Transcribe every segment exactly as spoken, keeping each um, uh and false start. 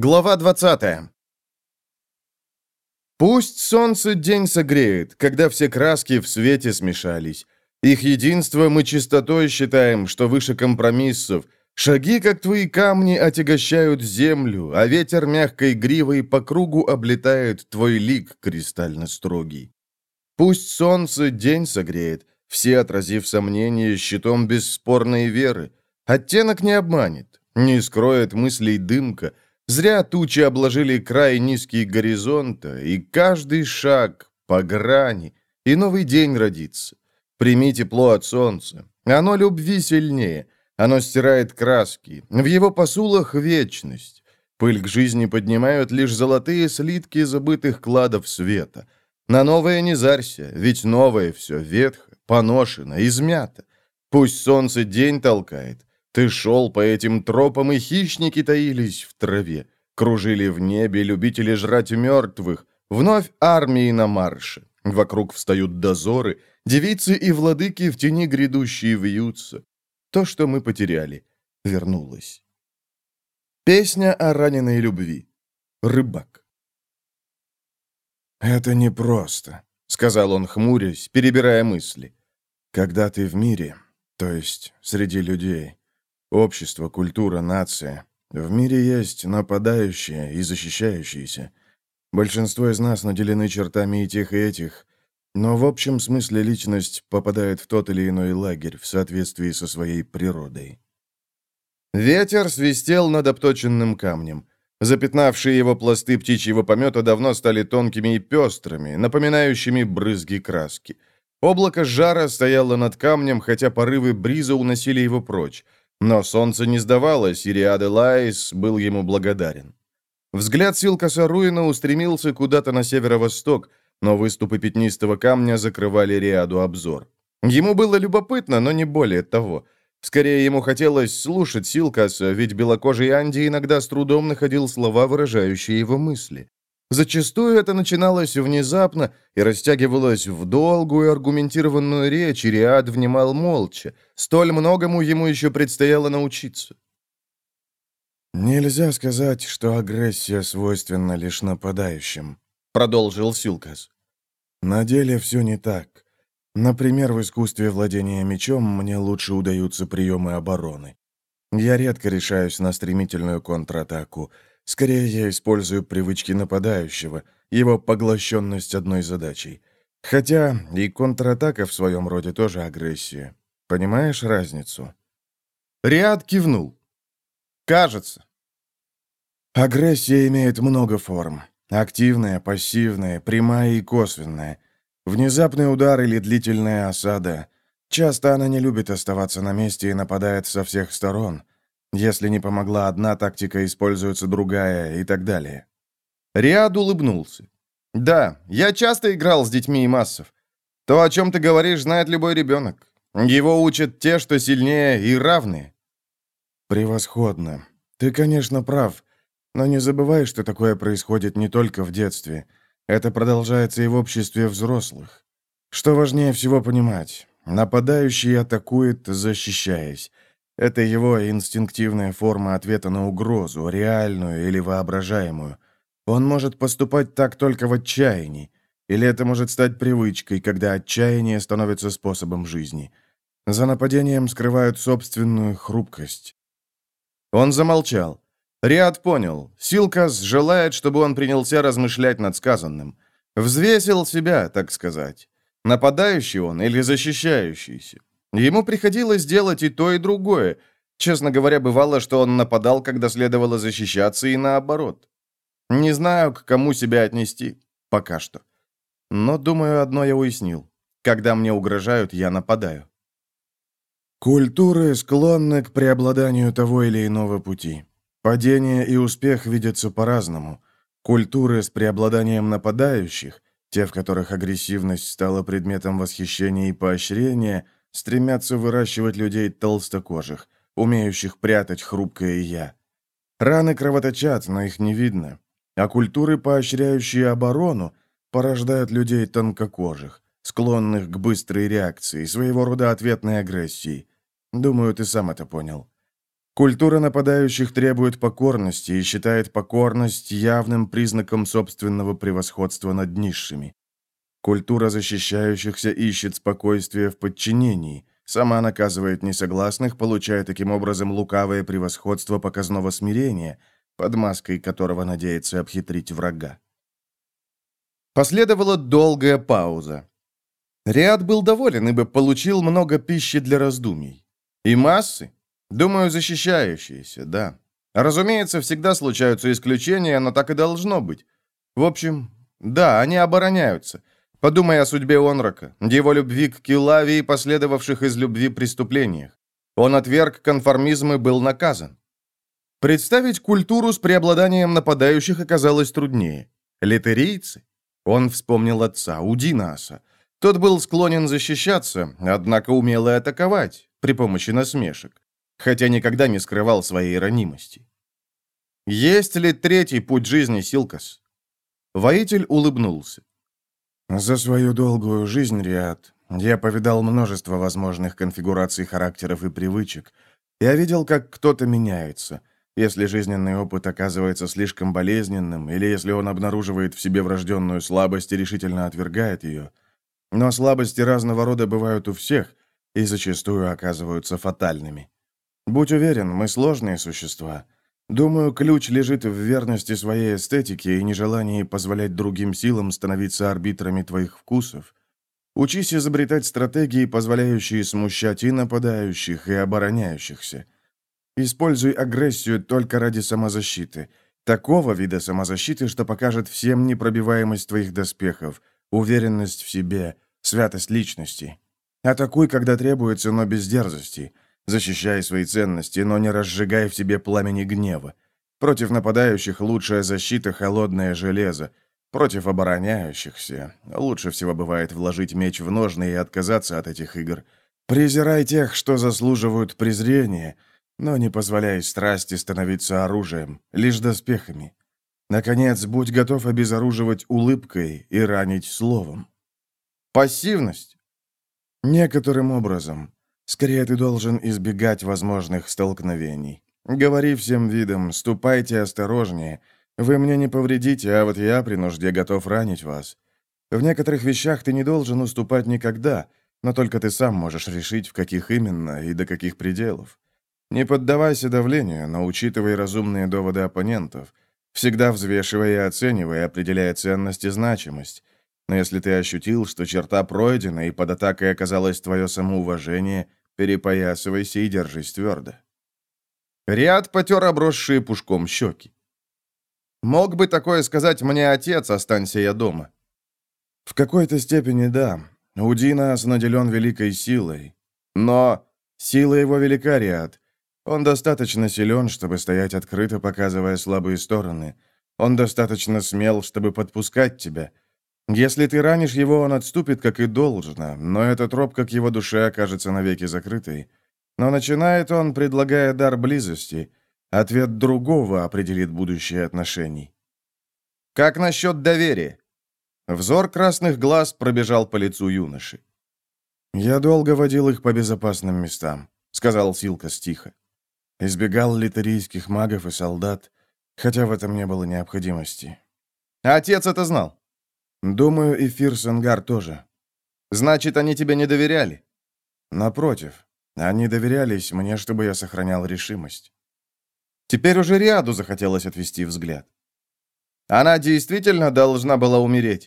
Глава двадцатая. Пусть солнце день согреет, когда все краски в свете смешались. Их единством и чистотой считаем, что выше компромиссов. Шаги, как твои камни, отягощают землю, а ветер мягкой гривой по кругу облетает твой лик кристально строгий. Пусть солнце день согреет, все отразив сомнения щитом бесспорной веры. Оттенок не обманет, не скроет мыслей дымка. Зря тучи обложили край низкий горизонта, и каждый шаг по грани, и новый день родится. Прими тепло от солнца. Оно любви сильнее, оно стирает краски. В его посулах вечность. Пыль к жизни поднимают лишь золотые слитки забытых кладов света. На новое не зарься, ведь новое все ветхо, поношено, измято. Пусть солнце день толкает. Ты шел по этим тропам, и хищники таились в траве. Кружили в небе любители жрать мертвых. Вновь армии на марше. Вокруг встают дозоры. Девицы и владыки в тени грядущие вьются. То, что мы потеряли, вернулось. Песня о раненой любви. Рыбак. «Это непросто», — сказал он, хмурясь, перебирая мысли. «Когда ты в мире, то есть среди людей, общество, культура, нация, в мире есть нападающие и защищающиеся. Большинство из нас наделены чертами и тех, и этих, но в общем смысле личность попадает в тот или иной лагерь в соответствии со своей природой». Ветер свистел над обточенным камнем. Запятнавшие его пласты птичьего помета давно стали тонкими и пестрыми, напоминающими брызги краски. Облако жара стояло над камнем, хотя порывы бриза уносили его прочь. Но солнце не сдавалось, и Риад Элаис был ему благодарен. Взгляд Силкаса Руина устремился куда-то на северо-восток, но выступы пятнистого камня закрывали Риаду обзор. Ему было любопытно, но не более того. Скорее, ему хотелось слушать Силкаса, ведь белокожий Анди иногда с трудом находил слова, выражающие его мысли. Зачастую это начиналось внезапно и растягивалось в долгую аргументированную речь, и Риад внимал молча. Столь многому ему еще предстояло научиться. «Нельзя сказать, что агрессия свойственна лишь нападающим», — продолжил Силкас. «На деле все не так. Например, в искусстве владения мечом мне лучше удаются приемы обороны. Я редко решаюсь на стремительную контратаку. Скорее, я использую привычки нападающего, его поглощенность одной задачей. Хотя и контратака в своем роде тоже агрессия. Понимаешь разницу?» Риад кивнул. «Кажется». Агрессия имеет много форм. Активная, пассивная, прямая и косвенная. Внезапный удар или длительная осада. Часто она не любит оставаться на месте и нападает со всех сторон. Если не помогла одна тактика, используется другая и так далее. Риад улыбнулся. «Да, я часто играл с детьми и массов. То, о чем ты говоришь, знает любой ребенок. Его учат те, что сильнее и равные». «Превосходно. Ты, конечно, прав. Но не забывай, что такое происходит не только в детстве. Это продолжается и в обществе взрослых. Что важнее всего понимать, нападающий атакует, защищаясь. Это его инстинктивная форма ответа на угрозу, реальную или воображаемую. Он может поступать так только в отчаянии, или это может стать привычкой, когда отчаяние становится способом жизни. За нападением скрывают собственную хрупкость». Он замолчал. Риад понял. Силкас желает, чтобы он принялся размышлять над сказанным. Взвесил себя, так сказать. Нападающий он или защищающийся? Ему приходилось делать и то, и другое. Честно говоря, бывало, что он нападал, когда следовало защищаться, и наоборот. Не знаю, к кому себя отнести. Пока что. Но, думаю, одно я уяснил. Когда мне угрожают, я нападаю. Культуры склонны к преобладанию того или иного пути. Падение и успех видятся по-разному. Культуры с преобладанием нападающих, те, в которых агрессивность стала предметом восхищения и поощрения, стремятся выращивать людей толстокожих, умеющих прятать хрупкое «я». Раны кровоточат, но их не видно. А культуры, поощряющие оборону, порождают людей тонкокожих, склонных к быстрой реакции, своего рода ответной агрессии. Думаю, ты сам это понял. Культура нападающих требует покорности и считает покорность явным признаком собственного превосходства над низшими. Культура защищающихся ищет спокойствие в подчинении, сама наказывает несогласных, получая таким образом лукавое превосходство показного смирения, под маской которого надеется обхитрить врага. Последовала долгая пауза. Риад был доволен, ибо получил много пищи для раздумий. И массы? Думаю, защищающиеся, да. Разумеется, всегда случаются исключения, но так и должно быть. В общем, да, они обороняются. Подумай о судьбе Онрака, его любви к Килаве и последовавших из любви преступлениях. Он отверг конформизм и был наказан. Представить культуру с преобладанием нападающих оказалось труднее. Литерийцы? Он вспомнил отца, Удинаса. Тот был склонен защищаться, однако умел и атаковать при помощи насмешек, хотя никогда не скрывал своей ранимости. Есть ли третий путь жизни, Силкас? Воитель улыбнулся. За свою долгую жизнь, Риад, я повидал множество возможных конфигураций характеров и привычек. Я видел, как кто-то меняется, если жизненный опыт оказывается слишком болезненным, или если он обнаруживает в себе врожденную слабость и решительно отвергает ее. Но слабости разного рода бывают у всех и зачастую оказываются фатальными. Будь уверен, мы сложные существа. Думаю, ключ лежит в верности своей эстетике и нежелании позволять другим силам становиться арбитрами твоих вкусов. Учись изобретать стратегии, позволяющие смущать и нападающих, и обороняющихся. Используй агрессию только ради самозащиты. Такого вида самозащиты, что покажет всем непробиваемость твоих доспехов, уверенность в себе, святость личности. Атакуй, когда требуется, но без дерзости. Защищай свои ценности, но не разжигай в себе пламени гнева. Против нападающих лучшая защита — холодное железо. Против обороняющихся лучше всего бывает вложить меч в ножны и отказаться от этих игр. Презирай тех, что заслуживают презрения, но не позволяй страсти становиться оружием, лишь доспехами. Наконец, будь готов обезоруживать улыбкой и ранить словом. Пассивность? Некоторым образом. Скорее, ты должен избегать возможных столкновений. Говори всем видам, ступайте осторожнее. Вы мне не повредите, а вот я при нужде готов ранить вас. В некоторых вещах ты не должен уступать никогда, но только ты сам можешь решить, в каких именно и до каких пределов. Не поддавайся давлению, но учитывай разумные доводы оппонентов. Всегда взвешивай и оценивай, определяя ценность и значимость. Но если ты ощутил, что черта пройдена и под атакой оказалось твое самоуважение, перепоясывайся и держись твердо. Риад потер обросшие пушком щеки. Мог бы такое сказать мне отец, останься я дома. В какой-то степени да. Удинас наделен великой силой. Но сила его велика, Риад. Он достаточно силен, чтобы стоять открыто, показывая слабые стороны. Он достаточно смел, чтобы подпускать тебя. Если ты ранишь его, он отступит, как и должно, но эта тропка к его душе окажется навеки закрытой. Но начинает он, предлагая дар близости. Ответ другого определит будущее отношений. Как насчет доверия? Взор красных глаз пробежал по лицу юноши. «Я долго водил их по безопасным местам», — сказал Силкас тихо. «Избегал литерийских магов и солдат, хотя в этом не было необходимости». «Отец это знал?» «Думаю, и Фирсенгар тоже». «Значит, они тебе не доверяли?» «Напротив, они доверялись мне, чтобы я сохранял решимость». Теперь уже Риаду захотелось отвести взгляд. «Она действительно должна была умереть?»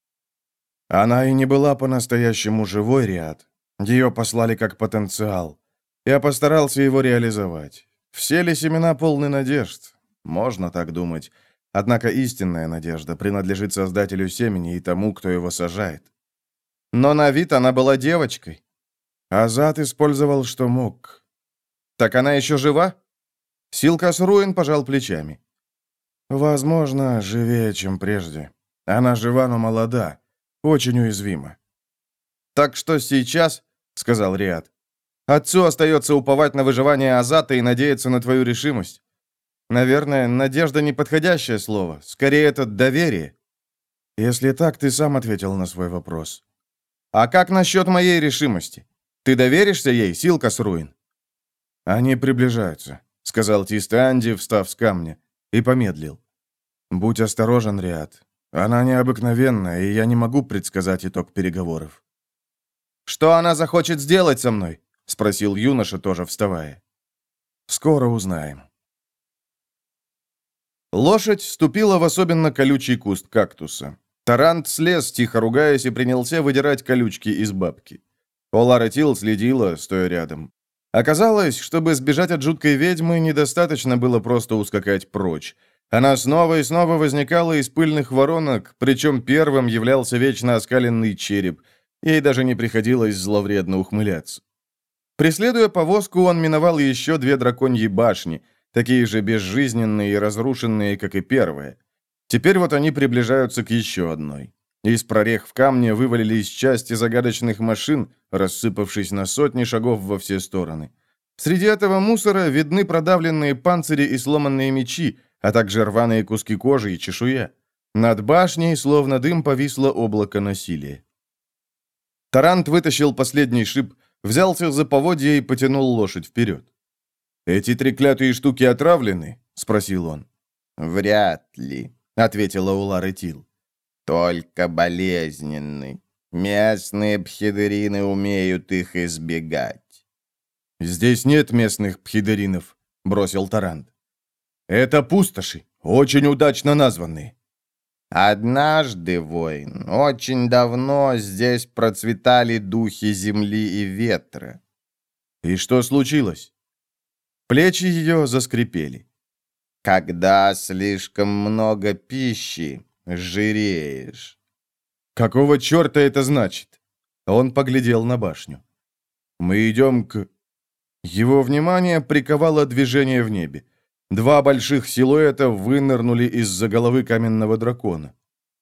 «Она и не была по-настоящему живой, Риад. Ее послали как потенциал. Я постарался его реализовать. Все ли семена полны надежд? Можно так думать. Однако истинная надежда принадлежит создателю семени и тому, кто его сажает. Но на вид она была девочкой. Азат использовал, что мог. Так она еще жива?» Силкас Руин пожал плечами. «Возможно, живее, чем прежде. Она жива, но молода. Очень уязвима». «Так что сейчас, — сказал Риад, — отцу остается уповать на выживание Азата и надеяться на твою решимость. Наверное, надежда — неподходящее слово. Скорее, это доверие». «Если так, ты сам ответил на свой вопрос». «А как насчет моей решимости? Ты доверишься ей, Силкас Руин?» «Они приближаются. сказал Тистанди, встав с камня, и помедлил. «Будь осторожен, Риат. Она необыкновенная, и я не могу предсказать итог переговоров». «Что она захочет сделать со мной?» — спросил юноша, тоже вставая. «Скоро узнаем». Лошадь ступила в особенно колючий куст кактуса. Тарант слез, тихо ругаясь, и принялся выдирать колючки из бабки. Олара Тил следила, стоя рядом. Оказалось, чтобы сбежать от жуткой ведьмы, недостаточно было просто ускакать прочь. Она снова и снова возникала из пыльных воронок, причем первым являлся вечно оскаленный череп. Ей даже не приходилось зловредно ухмыляться. Преследуя повозку, он миновал еще две драконьи башни, такие же безжизненные и разрушенные, как и первая. Теперь вот они приближаются к еще одной. Из прорех в камне вывалились части загадочных машин, рассыпавшись на сотни шагов во все стороны. Среди этого мусора видны продавленные панцири и сломанные мечи, а также рваные куски кожи и чешуя. Над башней, словно дым, повисло облако насилия. Тарант вытащил последний шип, взялся за поводья и потянул лошадь вперед. «Эти треклятые штуки отравлены?» — спросил он. «Вряд ли», — ответила Олара Тил. «Только болезненны. Местные пхидерины умеют их избегать». «Здесь нет местных пхидеринов», — бросил Тарант. «Это пустоши, очень удачно названные». «Однажды, воин, очень давно здесь процветали духи земли и ветра». «И что случилось?» Плечи ее заскрипели. «Когда слишком много пищи, жиреешь». «Какого черта это значит?» Он поглядел на башню. «Мы идем к...» Его внимание приковало движение в небе. Два больших силуэта вынырнули из-за головы каменного дракона.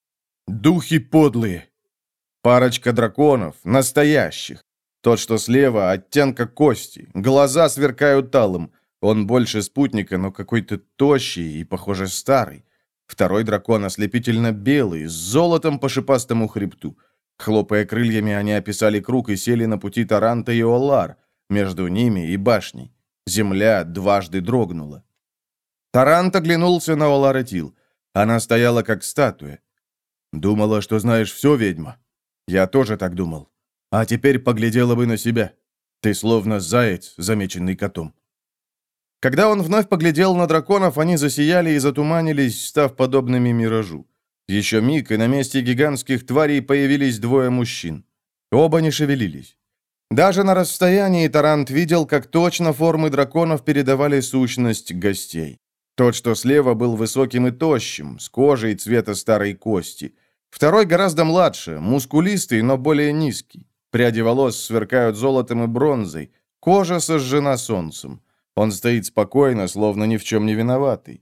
«Духи подлые!» Парочка драконов, настоящих. Тот, что слева, оттенка кости, глаза сверкают алым. Он больше спутника, но какой-то тощий и, похоже, старый. Второй дракон ослепительно белый, с золотом по шипастому хребту. Хлопая крыльями, они описали круг и сели на пути Таранта и Олар, между ними и башней. Земля дважды дрогнула. Тарант оглянулся на Олара Тил. Она стояла как статуя. «Думала, что знаешь все, ведьма?» «Я тоже так думал. А теперь поглядела бы на себя. Ты словно заяц, замеченный котом». Когда он вновь поглядел на драконов, они засияли и затуманились, став подобными миражу. Еще миг, и на месте гигантских тварей появились двое мужчин. Оба не шевелились. Даже на расстоянии Тарант видел, как точно формы драконов передавали сущность гостей. Тот, что слева, был высоким и тощим, с кожей цвета старой кости. Второй гораздо младше, мускулистый, но более низкий. Пряди волос сверкают золотом и бронзой. Кожа сожжена солнцем. Он стоит спокойно, словно ни в чем не виноватый.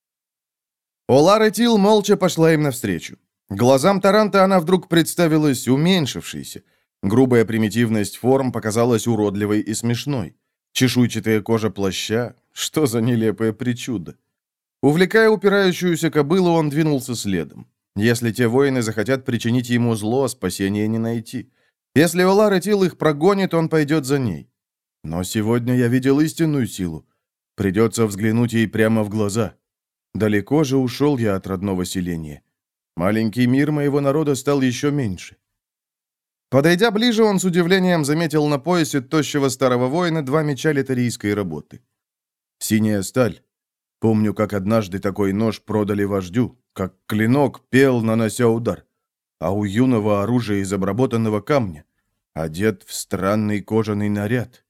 Олара Тил молча пошла им навстречу. Глазам Таранта она вдруг представилась уменьшившейся. Грубая примитивность форм показалась уродливой и смешной. Чешуйчатая кожа плаща — что за нелепое причудо. Увлекая упирающуюся кобылу, он двинулся следом. Если те воины захотят причинить ему зло, спасения не найти. Если Олара Тил их прогонит, он пойдет за ней. Но сегодня я видел истинную силу. Придется взглянуть ей прямо в глаза. Далеко же ушел я от родного селения. Маленький мир моего народа стал еще меньше. Подойдя ближе, он с удивлением заметил на поясе тощего старого воина два меча литарийской работы. Синяя сталь. Помню, как однажды такой нож продали вождю, как клинок пел, нанося удар. А у юного оружия из обработанного камня, одет в странный кожаный наряд.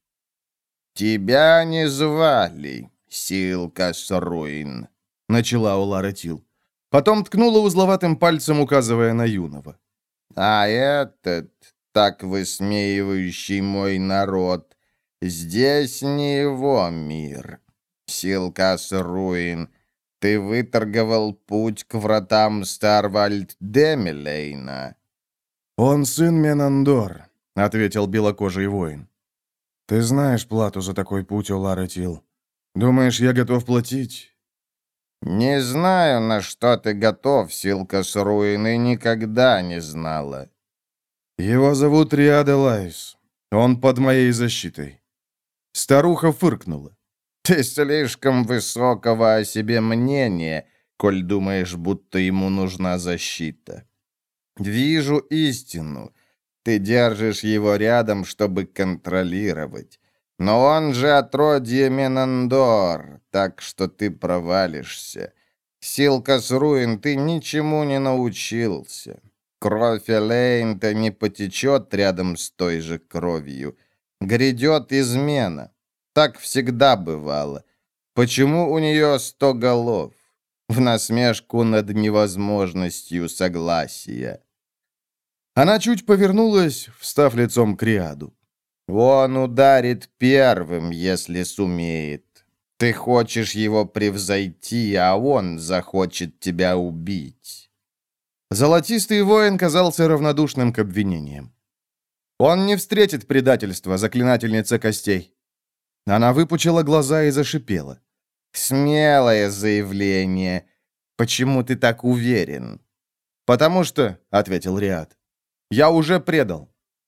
«Тебя не звали, Силкас-Руин», — начала Олара Тил. Потом ткнула узловатым пальцем, указывая на юного. «А этот, так высмеивающий мой народ, здесь не его мир. Силкас-Руин, ты выторговал путь к вратам Старвальд-Демилейна». «Он сын Менандор», — ответил белокожий воин. «Ты знаешь плату за такой путь, Олара Тил. Думаешь, я готов платить?» «Не знаю, на что ты готов, Силкас-Руин, и никогда не знала». «Его зовут Риада Лайс. Он под моей защитой». Старуха фыркнула. Ты слишком высокого о себе мнения, коль думаешь, будто ему нужна защита. Вижу истину. Ты держишь его рядом, чтобы контролировать. Но он же отродье Менандор, так что ты провалишься. Силкас-Руин, ты ничему не научился. Кровь Элейн-то не потечет рядом с той же кровью. Грядет измена. Так всегда бывало. Почему у нее сто голов? В насмешку над невозможностью согласия. Она чуть повернулась, встав лицом к Риаду. Он ударит первым, если сумеет. Ты хочешь его превзойти, а он захочет тебя убить. Золотистый воин казался равнодушным к обвинениям. Он не встретит предательства, заклинательница костей. Она выпучила глаза и зашипела. Смелое заявление. Почему ты так уверен? Потому что, — ответил Риад, — я уже предал.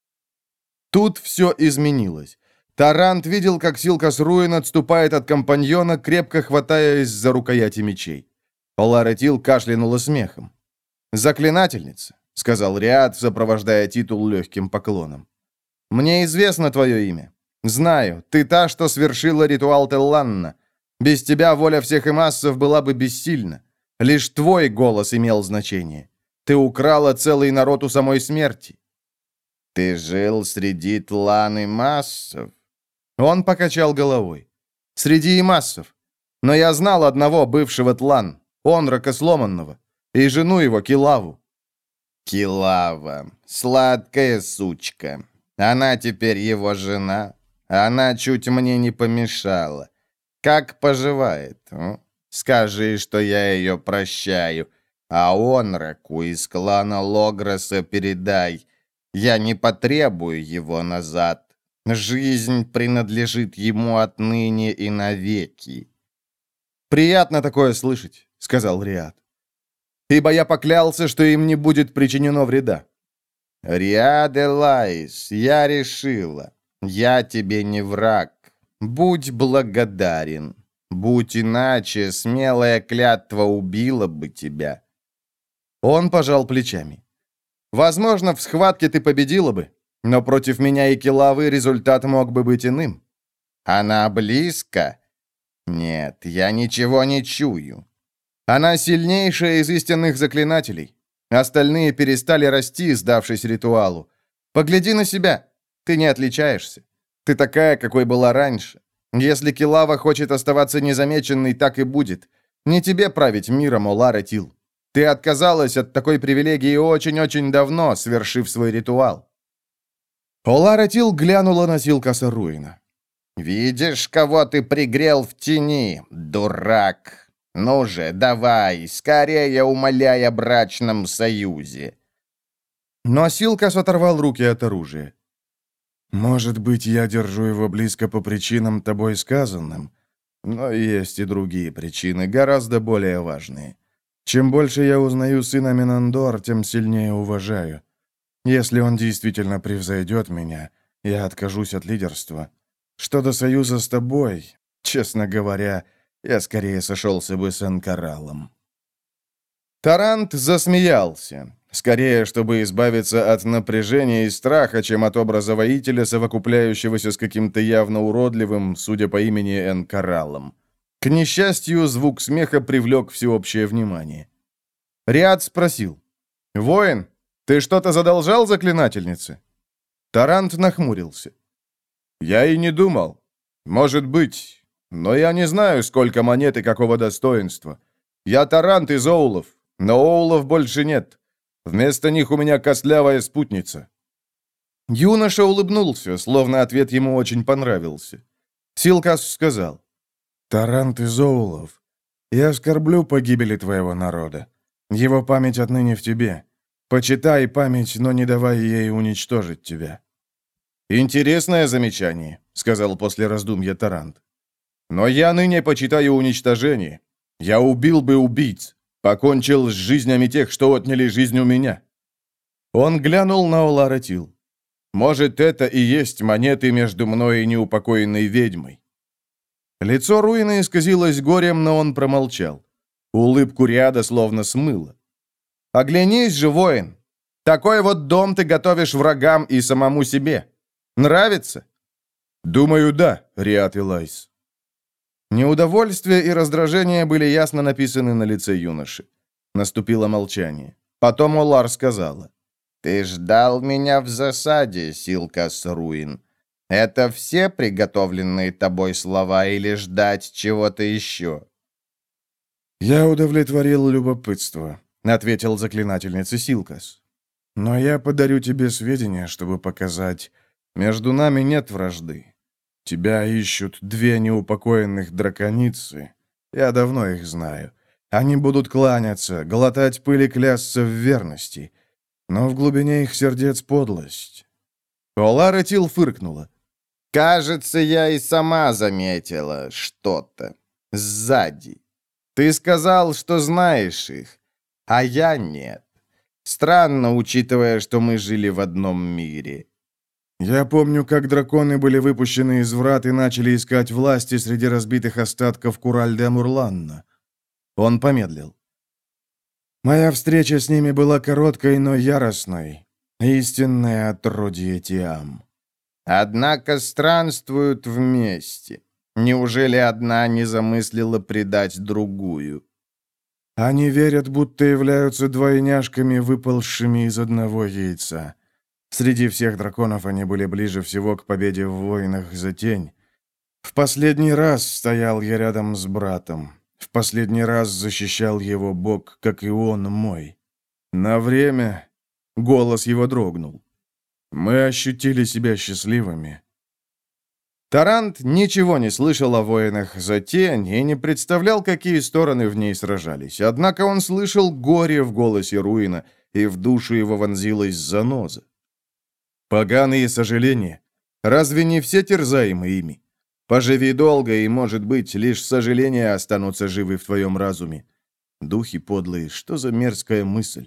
Тут все изменилось. Тарант видел, как Силкас-Руин отступает от компаньона, крепко хватаясь за рукояти мечей. Оларетил кашлянула смехом. «Заклинательница», — сказал Риад, сопровождая титул легким поклоном. «Мне известно твое имя. Знаю, ты та, что свершила ритуал Телланна. Без тебя воля всех имассов была бы бессильна. Лишь твой голос имел значение. Ты украла целый народ у самой смерти». «Ты жил среди тлан и массов?» Он покачал головой. «Среди имассов. Но я знал одного бывшего тлан, Онрака Сломанного, и жену его, Килаву». «Килава, сладкая сучка. Она теперь его жена. Она чуть мне не помешала. Как поживает? М? Скажи, что я ее прощаю. А Онраку из клана Логроса передай. Я не потребую его назад. Жизнь принадлежит ему отныне и навеки». «Приятно такое слышать», — сказал Риад. «Ибо я поклялся, что им не будет причинено вреда». «Риад Элайс, я решила. Я тебе не враг. Будь благодарен. Будь иначе, смелая клятва убила бы тебя». Он пожал плечами. «Возможно, в схватке ты победила бы, но против меня и Килавы результат мог бы быть иным». «Она близко?» «Нет, я ничего не чую». «Она сильнейшая из истинных заклинателей. Остальные перестали расти, сдавшись ритуалу. Погляди на себя. Ты не отличаешься. Ты такая, какой была раньше. Если Килава хочет оставаться незамеченной, так и будет. Не тебе править миром, Олара Тил. Ты отказалась от такой привилегии очень-очень давно, свершив свой ритуал». Олара Тил глянула на Силкаса Руина. «Видишь, кого ты пригрел в тени, дурак? Ну же, давай, скорее умоляй о брачном союзе». Но Силкас оторвал руки от оружия. «Может быть, я держу его близко по причинам тобой сказанным, но есть и другие причины, гораздо более важные. Чем больше я узнаю сына Менандор, тем сильнее уважаю. Если он действительно превзойдет меня, я откажусь от лидерства. Что до союза с тобой, честно говоря, я скорее сошелся бы с Энкаралом». Тарант засмеялся, скорее, чтобы избавиться от напряжения и страха, чем от образа воителя, совокупляющегося с каким-то явно уродливым, судя по имени, Энкаралом. К несчастью, звук смеха привлек всеобщее внимание. Риад спросил: «Воин, ты что-то задолжал заклинательнице?» Тарант нахмурился. «Я и не думал. Может быть, но я не знаю, сколько монет и какого достоинства. Я Тарант из Оулов, но Оулов больше нет. Вместо них у меня костлявая спутница». Юноша улыбнулся, словно ответ ему очень понравился. Силкас сказал: «Тарант из Оулов, я скорблю по гибели твоего народа. Его память отныне в тебе. Почитай память, но не давай ей уничтожить тебя». «Интересное замечание», — сказал после раздумья Тарант. «Но я ныне почитаю уничтожение. Я убил бы убийц, покончил с жизнями тех, что отняли жизнь у меня». Он глянул на Олара Тил. «Может, это и есть монеты между мной и неупокоенной ведьмой». Лицо Руина исказилось горем, но он промолчал. Улыбку ряда словно смыло. «Оглянись же, воин! Такой вот дом ты готовишь врагам и самому себе. Нравится?» «Думаю, да, Риат Илайс». Неудовольствие и раздражение были ясно написаны на лице юноши. Наступило молчание. Потом Олар сказала. «Ты ждал меня в засаде, Силкас Руин. Это все приготовленные тобой слова или ждать чего-то еще?» «Я удовлетворил любопытство», — ответил заклинательница Силкас. «Но я подарю тебе сведения, чтобы показать, между нами нет вражды. Тебя ищут две неупокоенных драконицы. Я давно их знаю. Они будут кланяться, глотать пыль и клясться в верности. Но в глубине их сердец подлость». Олара Тил фыркнула. «Кажется, я и сама заметила что-то. Сзади. Ты сказал, что знаешь их, а я нет. Странно, учитывая, что мы жили в одном мире». «Я помню, как драконы были выпущены из врат и начали искать власти среди разбитых остатков Кураль-де-Мурланна». Он помедлил. «Моя встреча с ними была короткой, но яростной. Истинное отродье Тиам». «Однако странствуют вместе. Неужели одна не замыслила предать другую?» «Они верят, будто являются двойняшками, выползшими из одного яйца. Среди всех драконов они были ближе всего к победе в войнах за тень. В последний раз стоял я рядом с братом. В последний раз защищал его бог, как и он мой. На время...» Голос его дрогнул. «Мы ощутили себя счастливыми». Тарант ничего не слышал о воинах за тень и не представлял, какие стороны в ней сражались. Однако он слышал горе в голосе Руина, и в душу его вонзилась заноза. Поганые сожаления. Разве не все терзаемы ими? Поживи долго, и, может быть, лишь сожаления останутся живы в твоем разуме. Духи подлые, что за мерзкая мысль?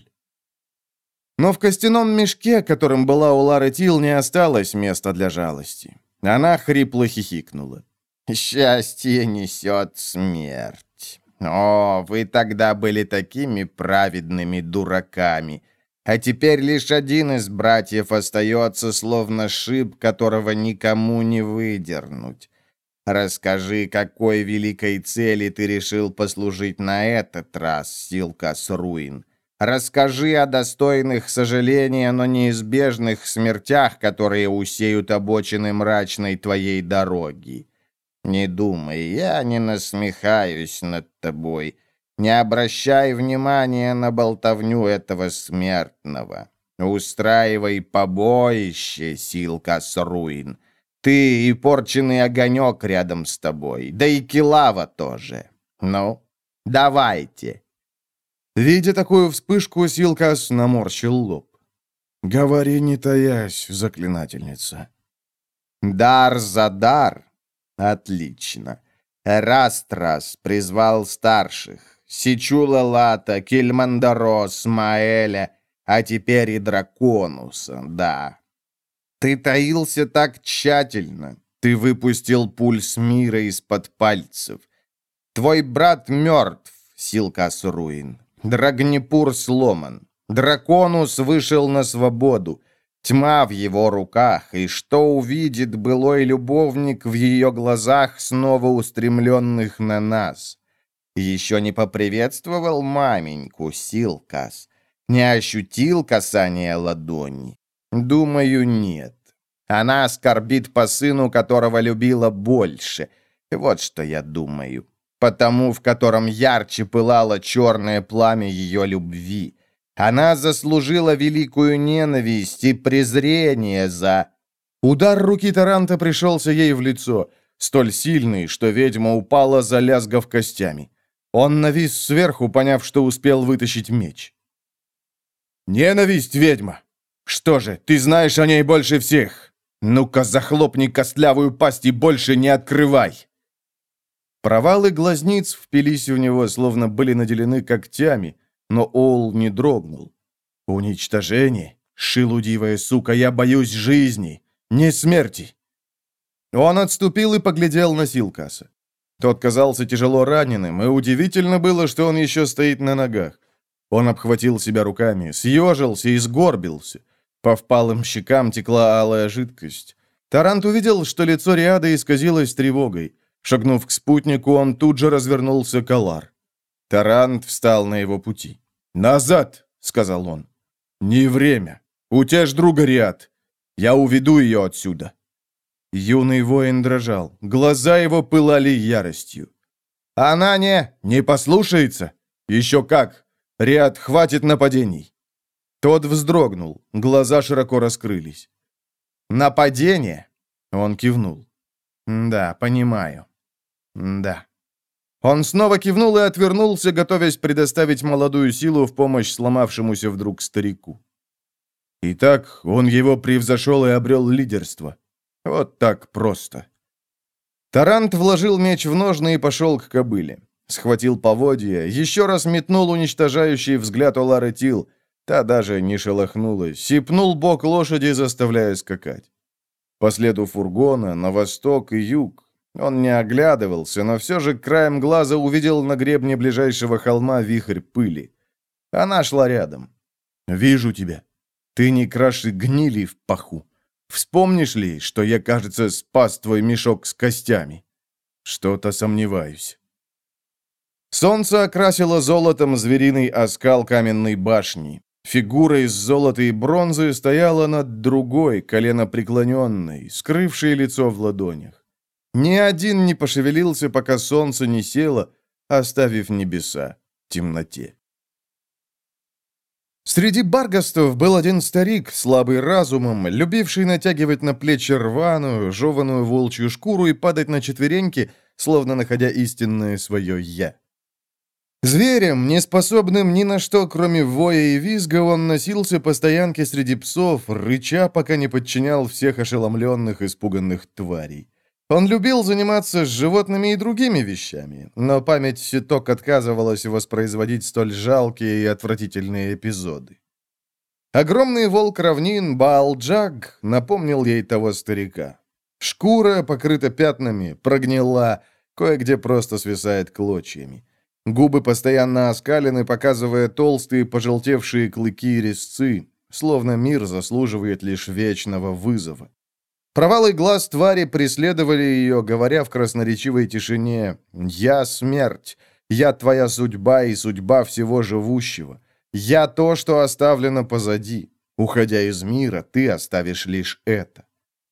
Но в костяном мешке, которым была Олара Тил, не осталось места для жалости. Она хрипло хихикнула. «Счастье несет смерть. О, вы тогда были такими праведными дураками. А теперь лишь один из братьев остается, словно шип, которого никому не выдернуть. Расскажи, какой великой цели ты решил послужить на этот раз, Силкас Руин. Расскажи о достойных сожаления, но неизбежных смертях, которые усеют обочины мрачной твоей дороги. Не думай, я не насмехаюсь над тобой. Не обращай внимания на болтовню этого смертного. Устраивай побоище, Силкас Руин. Ты и порченный огонек рядом с тобой, да и Килава тоже. Ну, давайте». Видя такую вспышку, Силкас наморщил лоб. «Говори, не таясь, заклинательница». «Дар за дар. Отлично. Растрас призвал старших. Сичула Лата, Кильмандарос, Маэля, а теперь и Драконуса, да. Ты таился так тщательно. Ты выпустил пульс мира из-под пальцев. Твой брат мертв, Силкас Руин. Драгнепур сломан. Драконус вышел на свободу. Тьма в его руках, и что увидит былой любовник в ее глазах, снова устремленных на нас? Еще не поприветствовал маменьку, Силкас? Не ощутил касания ладони? Думаю, нет. Она скорбит по сыну, которого любила больше. Вот что я думаю. Потому, в котором ярче пылало черное пламя ее любви. Она заслужила великую ненависть и презрение за... Удар руки Таранта пришелся ей в лицо, столь сильный, что ведьма упала, залязгав костями. Он навис сверху, поняв, что успел вытащить меч. «Ненависть, ведьма! Что же, ты знаешь о ней больше всех? Ну-ка, захлопни костлявую пасть и больше не открывай!» Провалы глазниц впились в него, словно были наделены когтями, но Ол не дрогнул. «Уничтожение? Шелудивая сука, я боюсь жизни, не смерти!» Он отступил и поглядел на Силкаса. Тот казался тяжело раненым, и удивительно было, что он еще стоит на ногах. Он обхватил себя руками, съежился и сгорбился. По впалым щекам текла алая жидкость. Тарант увидел, что лицо Риада исказилось тревогой. Шагнув к спутнику, он тут же развернулся к Алар. Тарант встал на его пути. «Назад!» — сказал он. «Не время. Утешь друга, Риад. Я уведу ее отсюда». Юный воин дрожал. Глаза его пылали яростью. «Она не... не послушается? Еще как! Риад, хватит нападений!» Тот вздрогнул. Глаза широко раскрылись. «Нападение?» Он кивнул. «Да, понимаю. Да». Он снова кивнул и отвернулся, готовясь предоставить молодую силу в помощь сломавшемуся вдруг старику. Итак, он его превзошел и обрел лидерство. Вот так просто. Тарант вложил меч в ножны и пошел к кобыле. Схватил поводья, еще раз метнул уничтожающий взгляд Олары Тил. Та даже не шелохнулась, сипнул бок лошади, заставляя скакать. По следу фургона на восток и юг. Он не оглядывался, но все же краем глаза увидел на гребне ближайшего холма вихрь пыли. Она шла рядом. «Вижу тебя. Ты не краши гнили в паху. Вспомнишь ли, что я, кажется, спас твой мешок с костями? Что-то сомневаюсь». Солнце окрасило золотом звериный оскал каменной башни. Фигура из золота и бронзы стояла над другой, коленопреклоненной, скрывшей лицо в ладонях. Ни один не пошевелился, пока солнце не село, оставив небеса в темноте. Среди баргастов был один старик, слабый разумом, любивший натягивать на плечи рваную, жеваную волчью шкуру и падать на четвереньки, словно находя истинное свое «я». Зверем, не способным ни на что, кроме воя и визга, он носился по стоянке среди псов, рыча, пока не подчинял всех ошеломленных, испуганных тварей. Он любил заниматься с животными и другими вещами, но память Ситок отказывалась воспроизводить столь жалкие и отвратительные эпизоды. Огромный волк равнин Баал-Джаг напомнил ей того старика. Шкура покрыта пятнами, прогнила, кое-где просто свисает клочьями. Губы постоянно оскалены, показывая толстые пожелтевшие клыки и резцы, словно мир заслуживает лишь вечного вызова. Провалы глаз твари преследовали ее, говоря в красноречивой тишине: «Я смерть, я твоя судьба и судьба всего живущего. Я то, что оставлено позади. Уходя из мира, ты оставишь лишь это».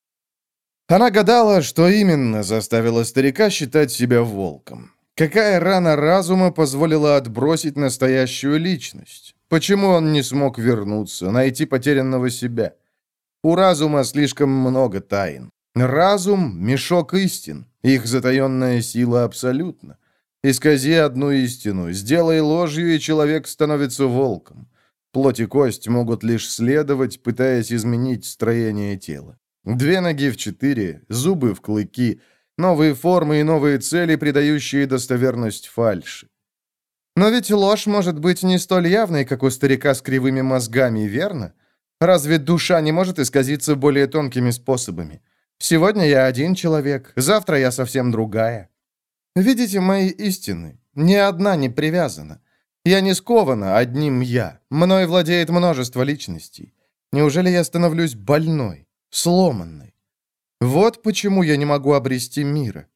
Она гадала, что именно заставило старика считать себя волком. Какая рана разума позволила отбросить настоящую личность? Почему он не смог вернуться, найти потерянного себя? У разума слишком много тайн. Разум — мешок истин, их затаенная сила абсолютна. Искази одну истину, сделай ложью, и человек становится волком. Плоть и кость могут лишь следовать, пытаясь изменить строение тела. Две ноги в четыре, зубы в клыки, новые формы и новые цели, придающие достоверность фальши. Но ведь ложь может быть не столь явной, как у старика с кривыми мозгами, верно? Разве душа не может исказиться более тонкими способами? Сегодня я один человек, завтра я совсем другая. Видите мои истины? Ни одна не привязана. Я не скована одним «я». Мной владеет множество личностей. Неужели я становлюсь больной, сломанной? Вот почему я не могу обрести мира.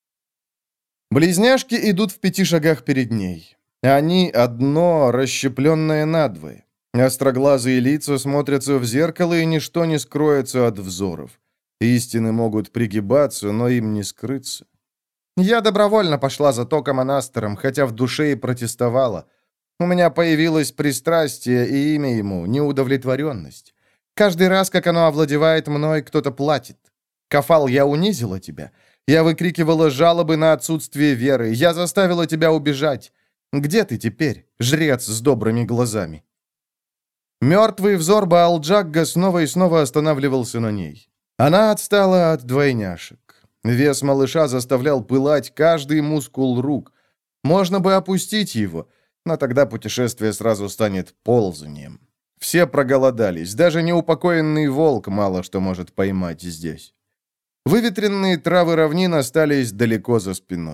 Близняшки идут в пяти шагах перед ней. Они одно, расщепленное надвое. Остроглазые лица смотрятся в зеркало, и ничто не скроется от взоров. Истины могут пригибаться, но им не скрыться. Я добровольно пошла за Током Анастером, хотя в душе и протестовала. У меня появилось пристрастие, и имя ему — неудовлетворенность. Каждый раз, как оно овладевает мной, кто-то платит. Кафал, я унизила тебя. Я выкрикивала жалобы на отсутствие веры. Я заставила тебя убежать. Где ты теперь, жрец с добрыми глазами?» Мертвый взор Баал-Джагга снова и снова останавливался на ней. Она отстала от двойняшек. Вес малыша заставлял пылать каждый мускул рук. Можно бы опустить его, но тогда путешествие сразу станет ползанием. Все проголодались, даже неупокоенный волк мало что может поймать здесь. Выветренные травы равнин остались далеко за спиной.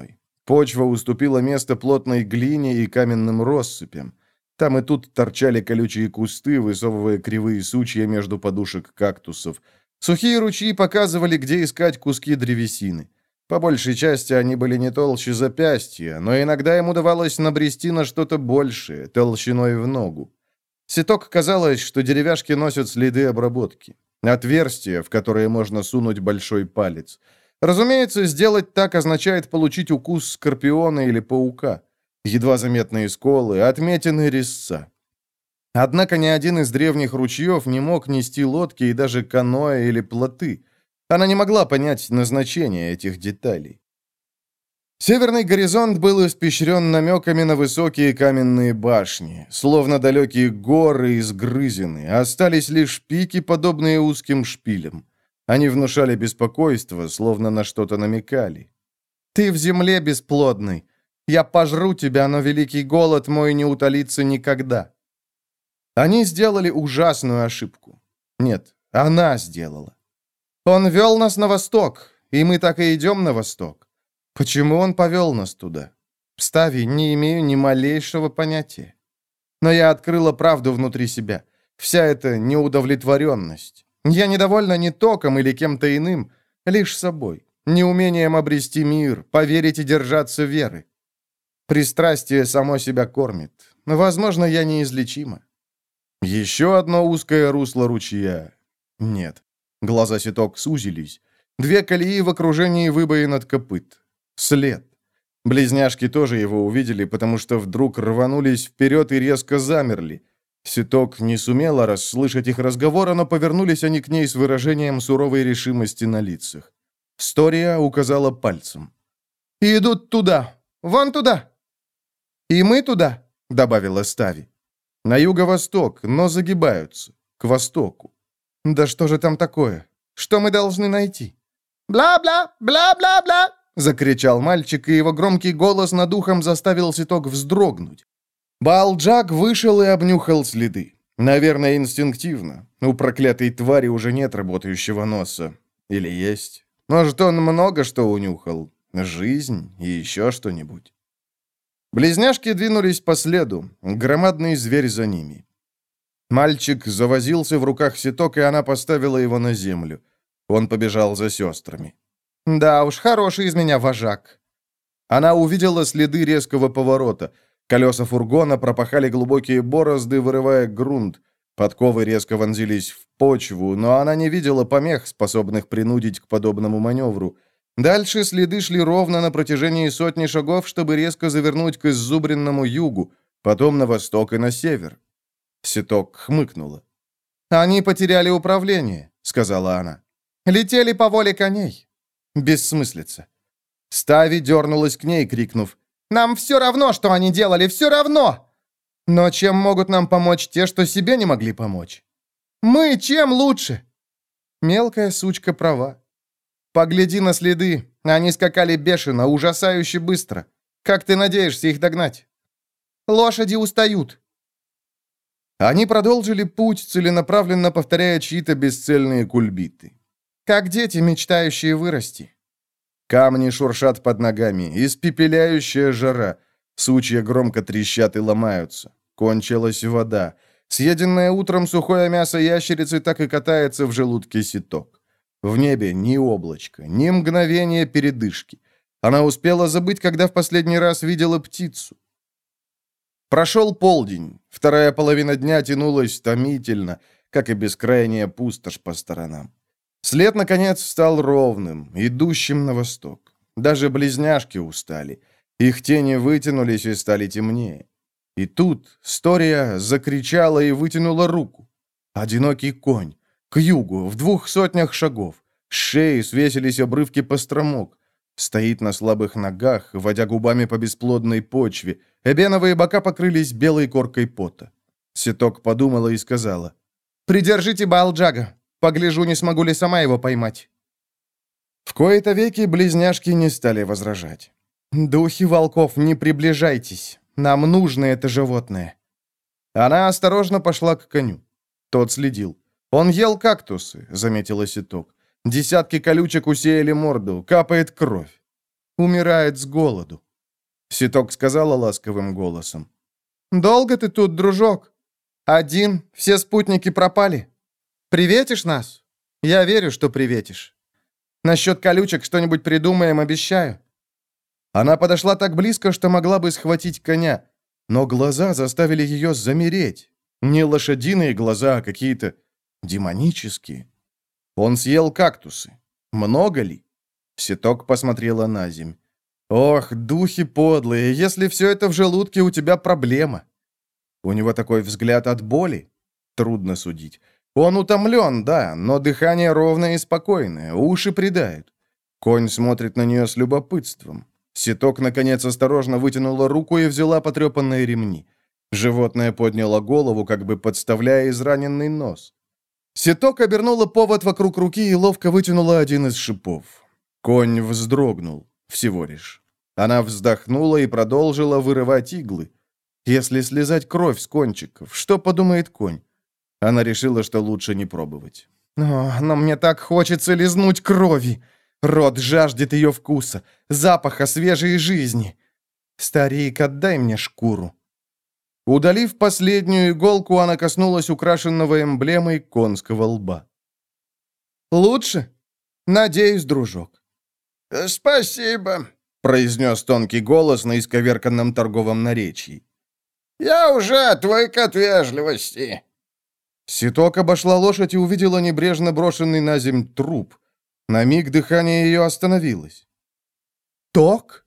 Почва уступила место плотной глине и каменным россыпям. Там и тут торчали колючие кусты, высовывая кривые сучья между подушек кактусов. Сухие ручьи показывали, где искать куски древесины. По большей части они были не толще запястья, но иногда им удавалось набрести на что-то большее, толщиной в ногу. Ситок казалось, что деревяшки носят следы обработки. Отверстия, в которые можно сунуть большой палец. Разумеется, сделать так означает получить укус скорпиона или паука. Едва заметные сколы, отметины резца. Однако ни один из древних ручьев не мог нести лодки и даже каноэ или плоты. Она не могла понять назначение этих деталей. Северный горизонт был испещрен намеками на высокие каменные башни, словно далекие горы изгрызены, остались лишь пики, подобные узким шпилям. Они внушали беспокойство, словно на что-то намекали. «Ты в земле бесплодный. Я пожру тебя, но великий голод мой не утолится никогда». Они сделали ужасную ошибку. Нет, она сделала. Он вел нас на восток, и мы так и идем на восток. Почему он повел нас туда? Встави, не имею ни малейшего понятия. Но я открыла правду внутри себя. Вся эта неудовлетворенность. Я недовольна не током или кем-то иным, лишь собой, неумением обрести мир, поверить и держаться веры. Пристрастие само себя кормит. Возможно, я неизлечима. Еще одно узкое русло ручья. Нет. Глаза Ситок сузились. Две колеи в окружении выбоин от копыт. След. Близняшки тоже его увидели, потому что вдруг рванулись вперед и резко замерли. Ситок не сумела расслышать их разговора, но повернулись они к ней с выражением суровой решимости на лицах. Стория указала пальцем. «И идут туда! Вон туда!» «И мы туда!» — добавила Стави. «На юго-восток, но загибаются. К востоку. Да что же там такое? Что мы должны найти?» «Бла-бла! Бла-бла-бла!» — закричал мальчик, и его громкий голос над ухом заставил Ситок вздрогнуть. Баал-Джаг вышел и обнюхал следы. Наверное, инстинктивно. У проклятой твари уже нет работающего носа. Или есть? Может, он много что унюхал? Жизнь и еще что-нибудь. Близняшки двинулись по следу. Громадный зверь за ними. Мальчик завозился в руках Ситок, и она поставила его на землю. Он побежал за сестрами. «Да уж, хороший из меня вожак». Она увидела следы резкого поворота. Колеса фургона пропахали глубокие борозды, вырывая грунт. Подковы резко вонзились в почву, но она не видела помех, способных принудить к подобному маневру. Дальше следы шли ровно на протяжении сотни шагов, чтобы резко завернуть к иззубренному югу, потом на восток и на север. Ситок хмыкнула. «Они потеряли управление», — сказала она. «Летели по воле коней». Бессмыслица. Стави дернулась к ней, крикнув: «Нам все равно, что они делали, все равно!» «Но чем могут нам помочь те, что себе не могли помочь?» «Мы чем лучше?» Мелкая сучка права. «Погляди на следы. Они скакали бешено, ужасающе быстро. Как ты надеешься их догнать?» «Лошади устают». Они продолжили путь, целенаправленно повторяя чьи-то бесцельные кульбиты. Как дети, мечтающие вырасти. Камни шуршат под ногами, испепеляющая жара. Сучья громко трещат и ломаются. Кончилась вода. Съеденное утром сухое мясо ящерицы так и катается в желудке Ситок. В небе ни облачка, ни мгновения передышки. Она успела забыть, когда в последний раз видела птицу. Прошел полдень. Вторая половина дня тянулась томительно, как и бескрайняя пустошь по сторонам. След, наконец, стал ровным, идущим на восток. Даже близняшки устали. Их тени вытянулись и стали темнее. И тут Стория закричала и вытянула руку. Одинокий конь. К югу, в двух сотнях шагов. С шеи свесились обрывки постромок. Стоит на слабых ногах, водя губами по бесплодной почве. Эбеновые бока покрылись белой коркой пота. Ситок подумала и сказала: «Придержите Баал-Джага. Погляжу, не смогу ли сама его поймать». В кои-то веки близняшки не стали возражать. «Духи волков, не приближайтесь. Нам нужно это животное». Она осторожно пошла к коню. Тот следил. «Он ел кактусы», — заметила Ситок. «Десятки колючек усеяли морду, капает кровь. Умирает с голоду». Ситок сказала ласковым голосом. «Долго ты тут, дружок? Один, все спутники пропали. Приветишь нас? Я верю, что приветишь. Насчет колючек что-нибудь придумаем, обещаю». Она подошла так близко, что могла бы схватить коня, но глаза заставили ее замереть. Не лошадиные глаза, а какие-то демонические. Он съел кактусы. Много ли? Ситок посмотрела на земь. «Ох, духи подлые, если все это в желудке, у тебя проблема». У него такой взгляд от боли. Трудно судить. Он утомлен, да, но дыхание ровное и спокойное, уши придают. Конь смотрит на нее с любопытством. Ситок, наконец, осторожно вытянула руку и взяла потрепанные ремни. Животное подняло голову, как бы подставляя израненный нос. Ситок обернула повод вокруг руки и ловко вытянула один из шипов. Конь вздрогнул. Всего лишь. Она вздохнула и продолжила вырывать иглы. Если слезать кровь с кончиков, что подумает конь? Она решила, что лучше не пробовать. «О, но мне так хочется лизнуть крови. Рот жаждет ее вкуса, запаха свежей жизни. Старик, отдай мне шкуру». Удалив последнюю иголку, она коснулась украшенного эмблемой конского лба. «Лучше? Надеюсь, дружок». «Спасибо», — произнес тонкий голос на исковерканном торговом наречии. «Я уже отвык от вежливости». Ситок обошла лошадь и увидела небрежно брошенный на земь труп. На миг дыхание ее остановилось. «Ток?»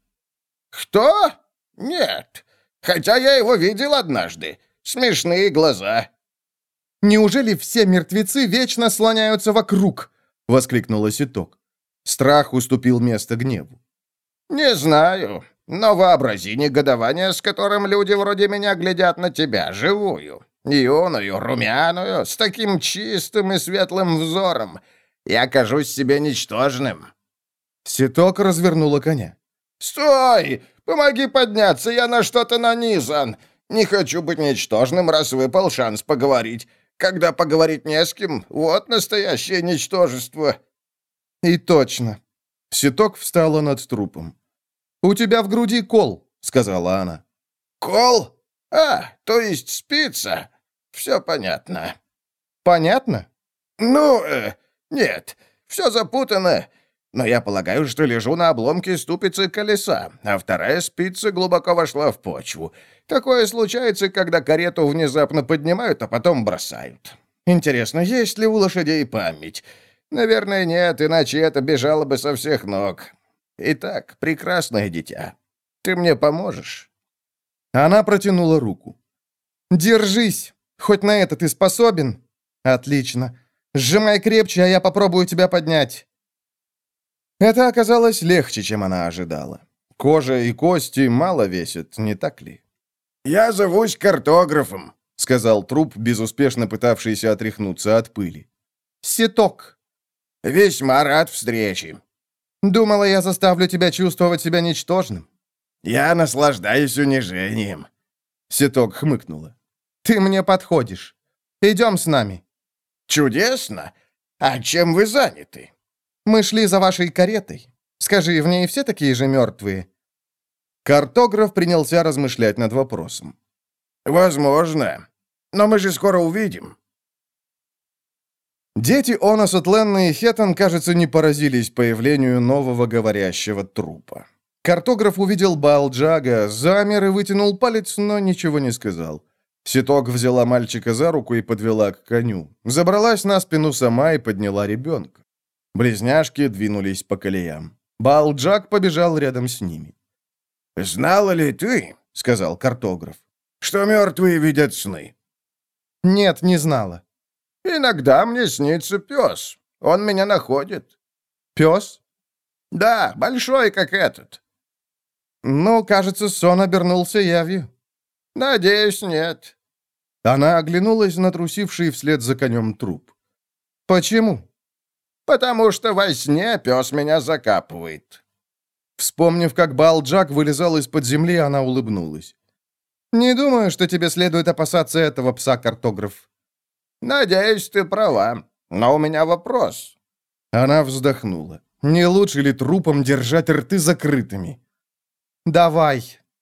«Кто? Нет. Хотя я его видел однажды. Смешные глаза». «Неужели все мертвецы вечно слоняются вокруг?» — воскликнула Ситок. Страх уступил место гневу. «Не знаю, но вообрази негодование, с которым люди вроде меня глядят на тебя, живую, юную, румяную, с таким чистым и светлым взором. Я кажусь себе ничтожным». Ситок развернула коня. «Стой! Помоги подняться, я на что-то нанизан. Не хочу быть ничтожным, раз выпал шанс поговорить. Когда поговорить не с кем, вот настоящее ничтожество». «И точно». Ситок встала над трупом. «У тебя в груди кол», — сказала она. «Кол? А, то есть спица? Все понятно». «Понятно?» «Ну, э, нет, все запутано. Но я полагаю, что лежу на обломке ступицы колеса, а вторая спица глубоко вошла в почву. Такое случается, когда карету внезапно поднимают, а потом бросают. Интересно, есть ли у лошадей память? Наверное, нет, иначе это бежало бы со всех ног. Итак, прекрасное дитя, ты мне поможешь?» Она протянула руку. «Держись! Хоть на это ты способен?» «Отлично. Сжимай крепче, а я попробую тебя поднять». Это оказалось легче, чем она ожидала. Кожа и кости мало весят, не так ли? «Я зовусь картографом», — сказал труп, безуспешно пытавшийся отряхнуться от пыли. «Ситок». «Весьма рад встрече». «Думала, я заставлю тебя чувствовать себя ничтожным». «Я наслаждаюсь унижением». Ситок хмыкнула. «Ты мне подходишь. Идем с нами». «Чудесно. А чем вы заняты?» «Мы шли за вашей каретой. Скажи, в ней все такие же мертвые?» Картограф принялся размышлять над вопросом. «Возможно. Но мы же скоро увидим». Дети Оносат Ленна и Хеттон, кажется, не поразились появлению нового говорящего трупа. Картограф увидел Баалджага, замер и вытянул палец, но ничего не сказал. Ситок взяла мальчика за руку и подвела к коню. Забралась на спину сама и подняла ребенка. Близняшки двинулись по колеям. Баалджаг побежал рядом с ними. «Знала ли ты, — сказал картограф, — что мертвые видят сны?» «Нет, не знала». «Иногда мне снится пес. Он меня находит». «Пес?» «Да, большой, как этот». «Ну, кажется, сон обернулся явью». «Надеюсь, нет». Она оглянулась на трусивший вслед за конем труп. «Почему?» «Потому что во сне пес меня закапывает». Вспомнив, как Баалджаг вылезал из-под земли, она улыбнулась. «Не думаю, что тебе следует опасаться этого пса, картограф». «Надеюсь, ты права. Но у меня вопрос». Она вздохнула. Не лучше ли трупам держать рты закрытыми? «Давай».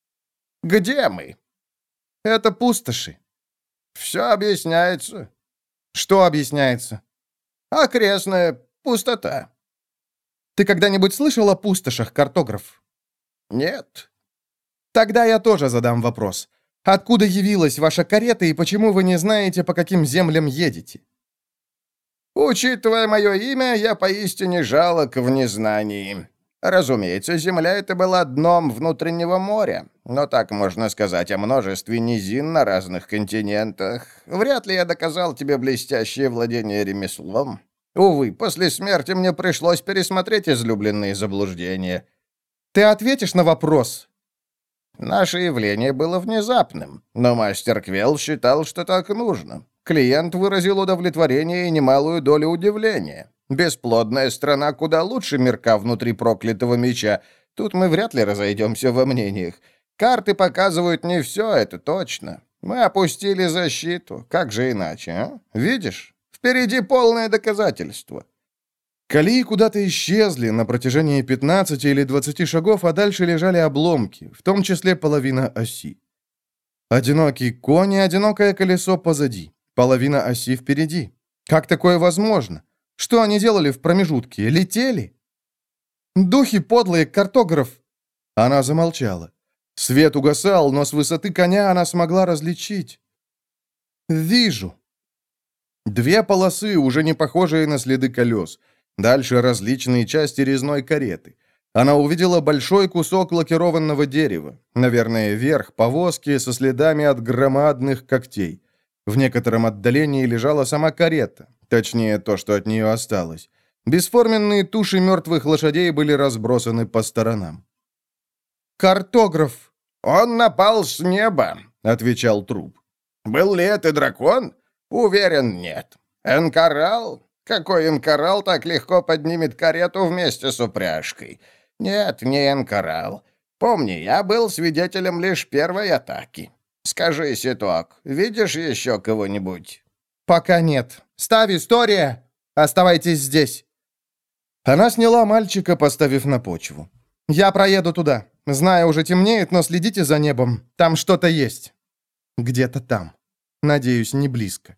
Где мы?» «Это пустоши». «Все объясняется». «Что объясняется?» «Окрестная пустота». «Ты когда-нибудь слышал о пустошах, картограф?» «Нет». «Тогда я тоже задам вопрос. Откуда явилась ваша карета и почему вы не знаете, по каким землям едете?» «Учитывая мое имя, я поистине жалок в незнании. Разумеется, земля эта была дном внутреннего моря, но так можно сказать о множестве низин на разных континентах. Вряд ли я доказал тебе блестящее владение ремеслом. Увы, после смерти мне пришлось пересмотреть излюбленные заблуждения». «Ты ответишь на вопрос?» Наше явление было внезапным, но мастер Квелл считал, что так нужно. Клиент выразил удовлетворение и немалую долю удивления. Бесплодная страна куда лучше мирка внутри проклятого меча. Тут мы вряд ли разойдемся во мнениях. Карты показывают не все, это точно. Мы опустили защиту. Как же иначе, а? Видишь? Впереди полное доказательство». Колеи куда-то исчезли на протяжении пятнадцати или двадцати шагов, а дальше лежали обломки, в том числе половина оси. Одинокий конь и одинокое колесо позади, половина оси впереди. Как такое возможно? Что они делали в промежутке? Летели? «Духи подлые, картограф!» Она замолчала. Свет угасал, но с высоты коня она смогла различить. «Вижу». Две полосы, уже не похожие на следы колес. Дальше различные части резной кареты. Она увидела большой кусок лакированного дерева. Наверное, верх повозки со следами от громадных когтей. В некотором отдалении лежала сама карета. Точнее, то, что от нее осталось. Бесформенные туши мертвых лошадей были разбросаны по сторонам. «Картограф!» «Он напал с неба», — отвечал труп. «Был ли это дракон? Уверен, нет. Энкарал? Какой Энкарал так легко поднимет карету вместе с упряжкой? Нет, не Энкарал. Помни, я был свидетелем лишь первой атаки. Скажи, Ситок, видишь еще кого-нибудь?» «Пока нет. Ставь, история! Оставайтесь здесь!» Она сняла мальчика, поставив на почву. «Я проеду туда. Знаю, уже темнеет, но следите за небом. Там что-то есть. Где-то там. Надеюсь, не близко».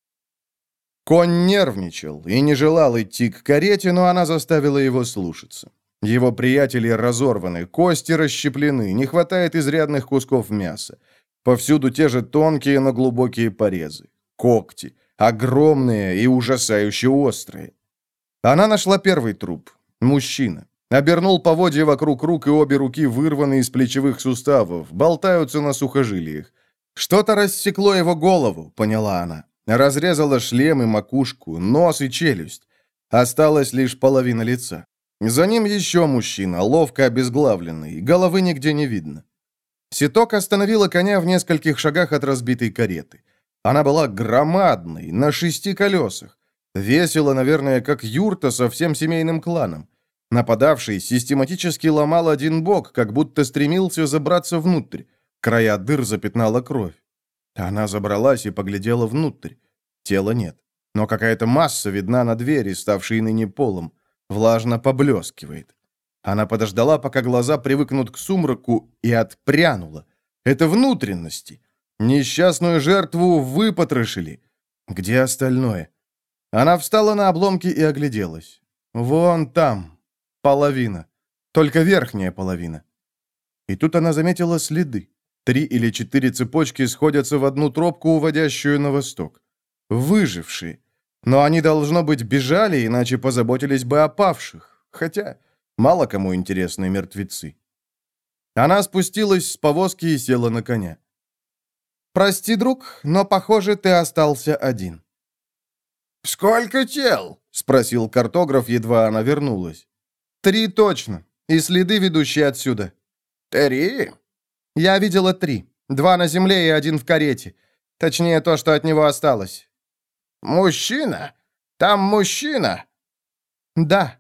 Конь нервничал и не желал идти к карете, но она заставила его слушаться. Его приятели разорваны, кости расщеплены, не хватает изрядных кусков мяса. Повсюду те же тонкие, но глубокие порезы. Когти. Огромные и ужасающе острые. Она нашла первый труп. Мужчина. Обернул поводья вокруг рук, и обе руки вырваны из плечевых суставов, болтаются на сухожилиях. Что-то рассекло его голову, поняла она. Разрезало шлем и макушку, нос и челюсть. Осталась лишь половина лица. За ним еще мужчина, ловко обезглавленный, головы нигде не видно. Ситок остановила коня в нескольких шагах от разбитой кареты. Она была громадной, на шести колесах. Весила, наверное, как юрта со всем семейным кланом. Нападавший систематически ломал один бок, как будто стремился забраться внутрь. Края дыр запятнала кровь. Она забралась и поглядела внутрь. Тела нет. Но какая-то масса видна на двери, ставшей ныне полом. Влажно поблескивает. Она подождала, пока глаза привыкнут к сумраку, и отпрянула. Это внутренности. Несчастную жертву выпотрошили. Где остальное? Она встала на обломки и огляделась. Вон там. Половина. Только верхняя половина. И тут она заметила следы. Три или четыре цепочки сходятся в одну тропку, уводящую на восток. Выжившие. Но они, должно быть, бежали, иначе позаботились бы о павших. Хотя мало кому интересны мертвецы. Она спустилась с повозки и села на коня. «Прости, друг, но, похоже, ты остался один». «Сколько тел?» — спросил картограф, едва она вернулась. «Три точно. И следы, ведущие отсюда». «Три?» «Я видела три. Два на земле и один в карете. Точнее, то, что от него осталось». «Мужчина? Там мужчина?» «Да».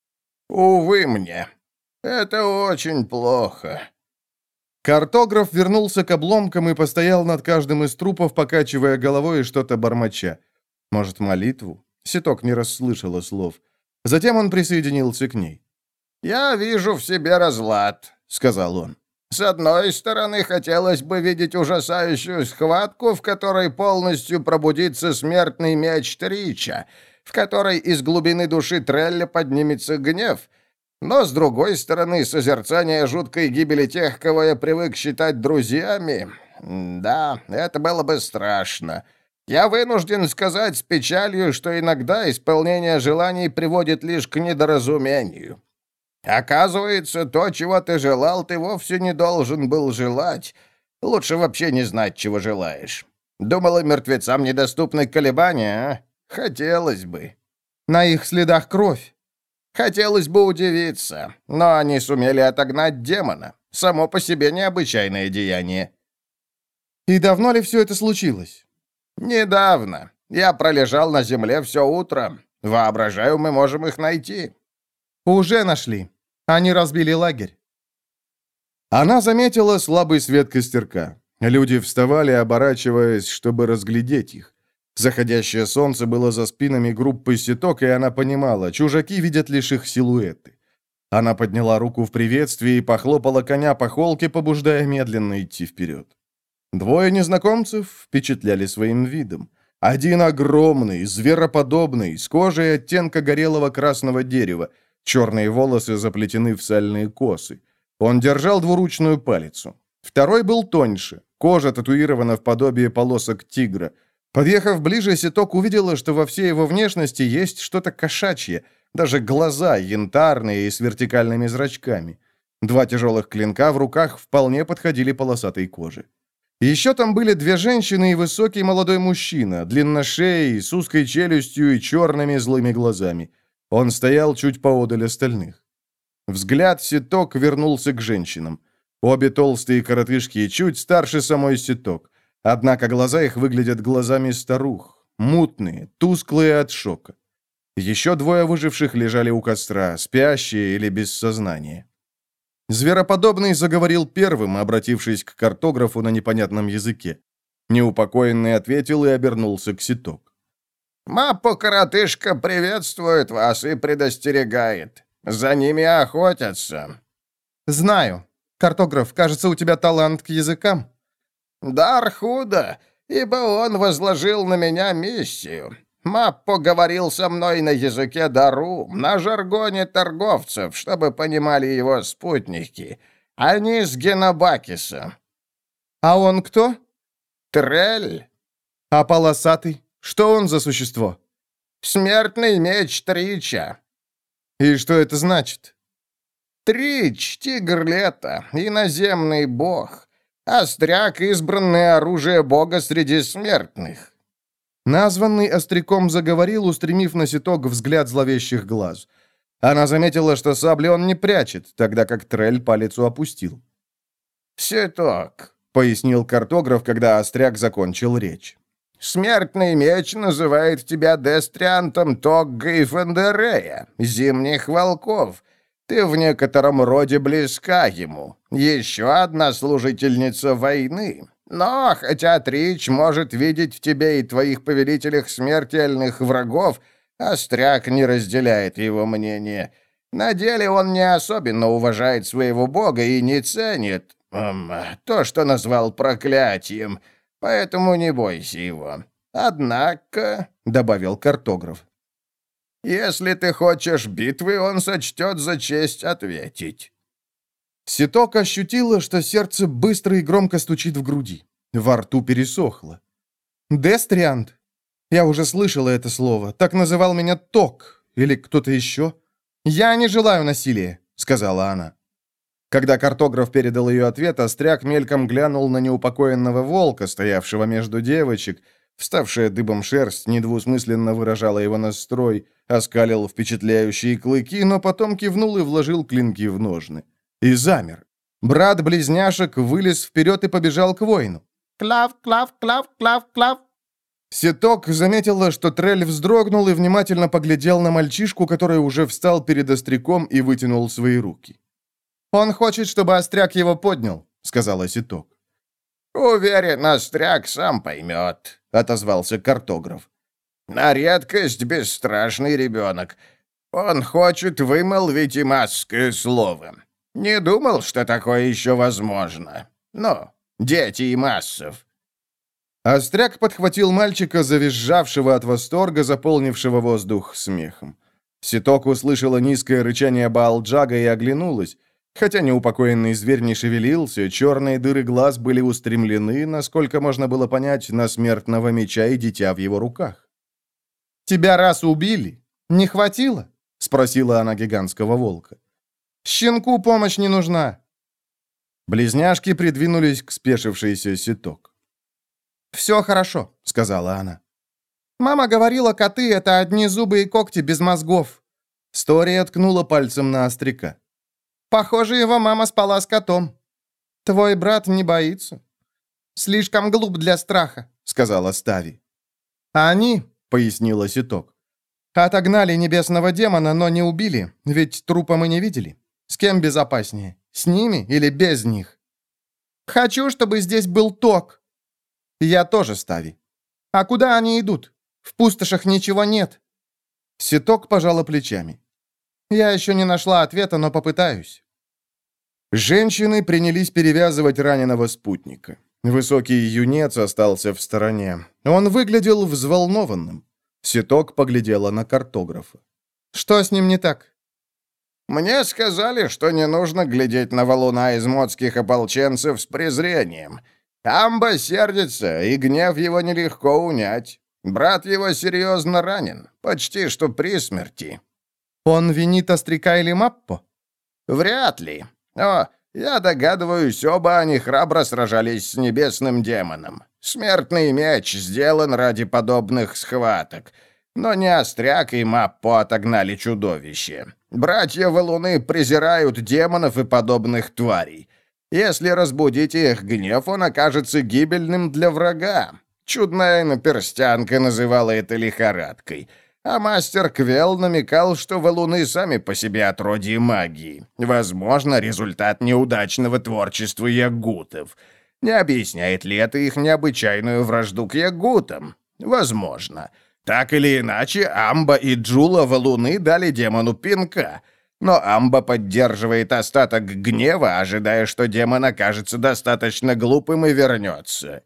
«Увы мне. Это очень плохо». Картограф вернулся к обломкам и постоял над каждым из трупов, покачивая головой и что-то бормоча. Может, молитву? Ситок не расслышала слов. Затем он присоединился к ней. «Я вижу в себе разлад», — сказал он. С одной стороны, хотелось бы видеть ужасающую схватку, в которой полностью пробудится смертный меч Трича, в которой из глубины души Трелля поднимется гнев. Но, с другой стороны, созерцание жуткой гибели тех, кого я привык считать друзьями... Да, это было бы страшно. Я вынужден сказать с печалью, что иногда исполнение желаний приводит лишь к недоразумению. Оказывается, то, чего ты желал, ты вовсе не должен был желать. Лучше вообще не знать, чего желаешь. Думала, мертвецам недоступны колебания, а? Хотелось бы. На их следах кровь. Хотелось бы удивиться, но они сумели отогнать демона. Само по себе необычайное деяние. И давно ли все это случилось? Недавно. Я пролежал на земле все утро. Воображаю, мы можем их найти. Уже нашли. Они разбили лагерь. Она заметила слабый свет костерка. Люди вставали, оборачиваясь, чтобы разглядеть их. Заходящее солнце было за спинами группы ситок, и она понимала, чужаки видят лишь их силуэты. Она подняла руку в приветствии и похлопала коня по холке, побуждая медленно идти вперед. Двое незнакомцев впечатляли своим видом. Один огромный, звероподобный, с кожей оттенка горелого красного дерева, черные волосы заплетены в сальные косы. Он держал двуручную палицу. Второй был тоньше, кожа татуирована в подобие полосок тигра. Подъехав ближе, Ситок увидела, что во всей его внешности есть что-то кошачье, даже глаза янтарные и с вертикальными зрачками. Два тяжелых клинка в руках вполне подходили полосатой коже. Еще там были две женщины и высокий молодой мужчина, длинношеей, с узкой челюстью и черными злыми глазами. Он стоял чуть поодаль остальных. Взгляд Ситок вернулся к женщинам. Обе толстые коротышки чуть старше самой Ситок. Однако глаза их выглядят глазами старух, мутные, тусклые от шока. Еще двое выживших лежали у костра, спящие или без сознания. Звероподобный заговорил первым, обратившись к картографу на непонятном языке. Неупокоенный ответил и обернулся к Ситок. «Маппо-коротышка приветствует вас и предостерегает. За ними охотятся». «Знаю. Картограф, кажется, у тебя талант к языкам». «Дар худо, ибо он возложил на меня миссию. Маппо говорил со мной на языке Дару, на жаргоне торговцев, чтобы понимали его спутники. Они с Генобакиса». «А он кто?» «Трель». «А полосатый? Что он за существо?» «Смертный меч Трича». «И что это значит?» «Трич, тигр лета, иноземный бог. Остряк — избранное оружие бога среди смертных». Названный остряком заговорил, устремив на Ситок взгляд зловещих глаз. Она заметила, что сабли он не прячет, тогда как Трель палицу опустил. «Ситок», — пояснил картограф, когда остряк закончил речь. «Смертный меч называет тебя Дестриантом Тогга и Фандерея, зимних волков. Ты в некотором роде близка ему. Еще одна служительница войны. Но, хотя Трич может видеть в тебе и твоих повелителях смертельных врагов, остряк не разделяет его мнение. На деле он не особенно уважает своего бога и не ценит эм, то, что назвал проклятием, поэтому не бойся его. Однако, — добавил картограф, — если ты хочешь битвы, он сочтет за честь ответить». Ситок ощутила, что сердце быстро и громко стучит в груди. Во рту пересохло. «Дестриант? Я уже слышала это слово. Так называл меня Ток. Или кто-то еще. Я не желаю насилия», — сказала она. Когда картограф передал ее ответ, остряк мельком глянул на неупокоенного волка, стоявшего между девочек. Вставшая дыбом шерсть недвусмысленно выражала его настрой, оскалил впечатляющие клыки, но потом кивнул и вложил клинки в ножны. И замер. Брат-близняшек вылез вперед и побежал к воину. «Клав, клав, клав, клав, клав!» Ситок заметила, что Трель вздрогнул и внимательно поглядел на мальчишку, который уже встал перед остряком и вытянул свои руки. «Он хочет, чтобы остряк его поднял», — сказала Ситок. «Уверен, остряк сам поймет», — отозвался картограф. «На редкость бесстрашный ребенок. Он хочет вымолвить и маское слово. Не думал, что такое еще возможно. Ну, дети и массов». Остряк подхватил мальчика, завизжавшего от восторга, заполнившего воздух смехом. Ситок услышала низкое рычание Баалджага и оглянулась. Хотя неупокоенный зверь не шевелился, черные дыры глаз были устремлены, насколько можно было понять, на смертного меча и дитя в его руках. «Тебя раз убили? Не хватило?» — спросила она гигантского волка. «Щенку помощь не нужна». Близняшки придвинулись к спешившейся Ситок. «Все хорошо», — сказала она. «Мама говорила, коты — это одни зубы и когти без мозгов». Стория ткнула пальцем на остряка. «Похоже, его мама спала с котом. Твой брат не боится». «Слишком глуп для страха», — сказала Стави. «Они», — пояснила Ситок, — «отогнали небесного демона, но не убили, ведь трупа мы не видели. С кем безопаснее, с ними или без них?» «Хочу, чтобы здесь был Ток». «Я тоже, Стави». «А куда они идут? В пустошах ничего нет». Ситок пожала плечами. «Я еще не нашла ответа, но попытаюсь». Женщины принялись перевязывать раненого спутника. Высокий юнец остался в стороне. Он выглядел взволнованным. Ситок поглядела на картографа. «Что с ним не так?» «Мне сказали, что не нужно глядеть на валуна измотских ополченцев с презрением. Амба сердится, и гнев его нелегко унять. Брат его серьезно ранен, почти что при смерти». «Он винит Остряка или Маппо?» «Вряд ли. О, я догадываюсь, оба они храбро сражались с небесным демоном. Смертный меч сделан ради подобных схваток. Но не Остряк и Маппо отогнали чудовище. Братья-валуны презирают демонов и подобных тварей. Если разбудить их гнев, он окажется гибельным для врага. Чудная наперстянка называла это лихорадкой. А мастер Квел намекал, что валуны сами по себе отродье магии. Возможно, результат неудачного творчества ягутов. Не объясняет ли это их необычайную вражду к ягутам? Возможно. Так или иначе, Амба и Джула валуны дали демону пинка. Но Амба поддерживает остаток гнева, ожидая, что демон окажется достаточно глупым и вернется.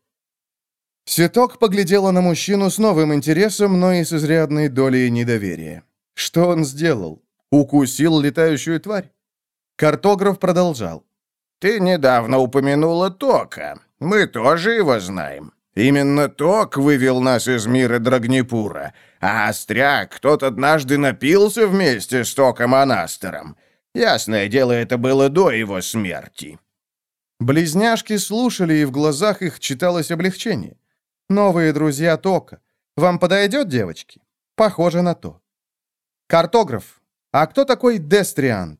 Ситок поглядела на мужчину с новым интересом, но и с изрядной долей недоверия. Что он сделал? Укусил летающую тварь? Картограф продолжал. «Ты недавно упомянула Тока. Мы тоже его знаем. Именно Ток вывел нас из мира Драгнепура, а Остряк тот однажды напился вместе с Током Анастером. Ясное дело, это было до его смерти». Близняшки слушали, и в глазах их читалось облегчение. «Новые друзья Тока. Вам подойдет, девочки? Похоже на то». «Картограф, а кто такой Дестриант?»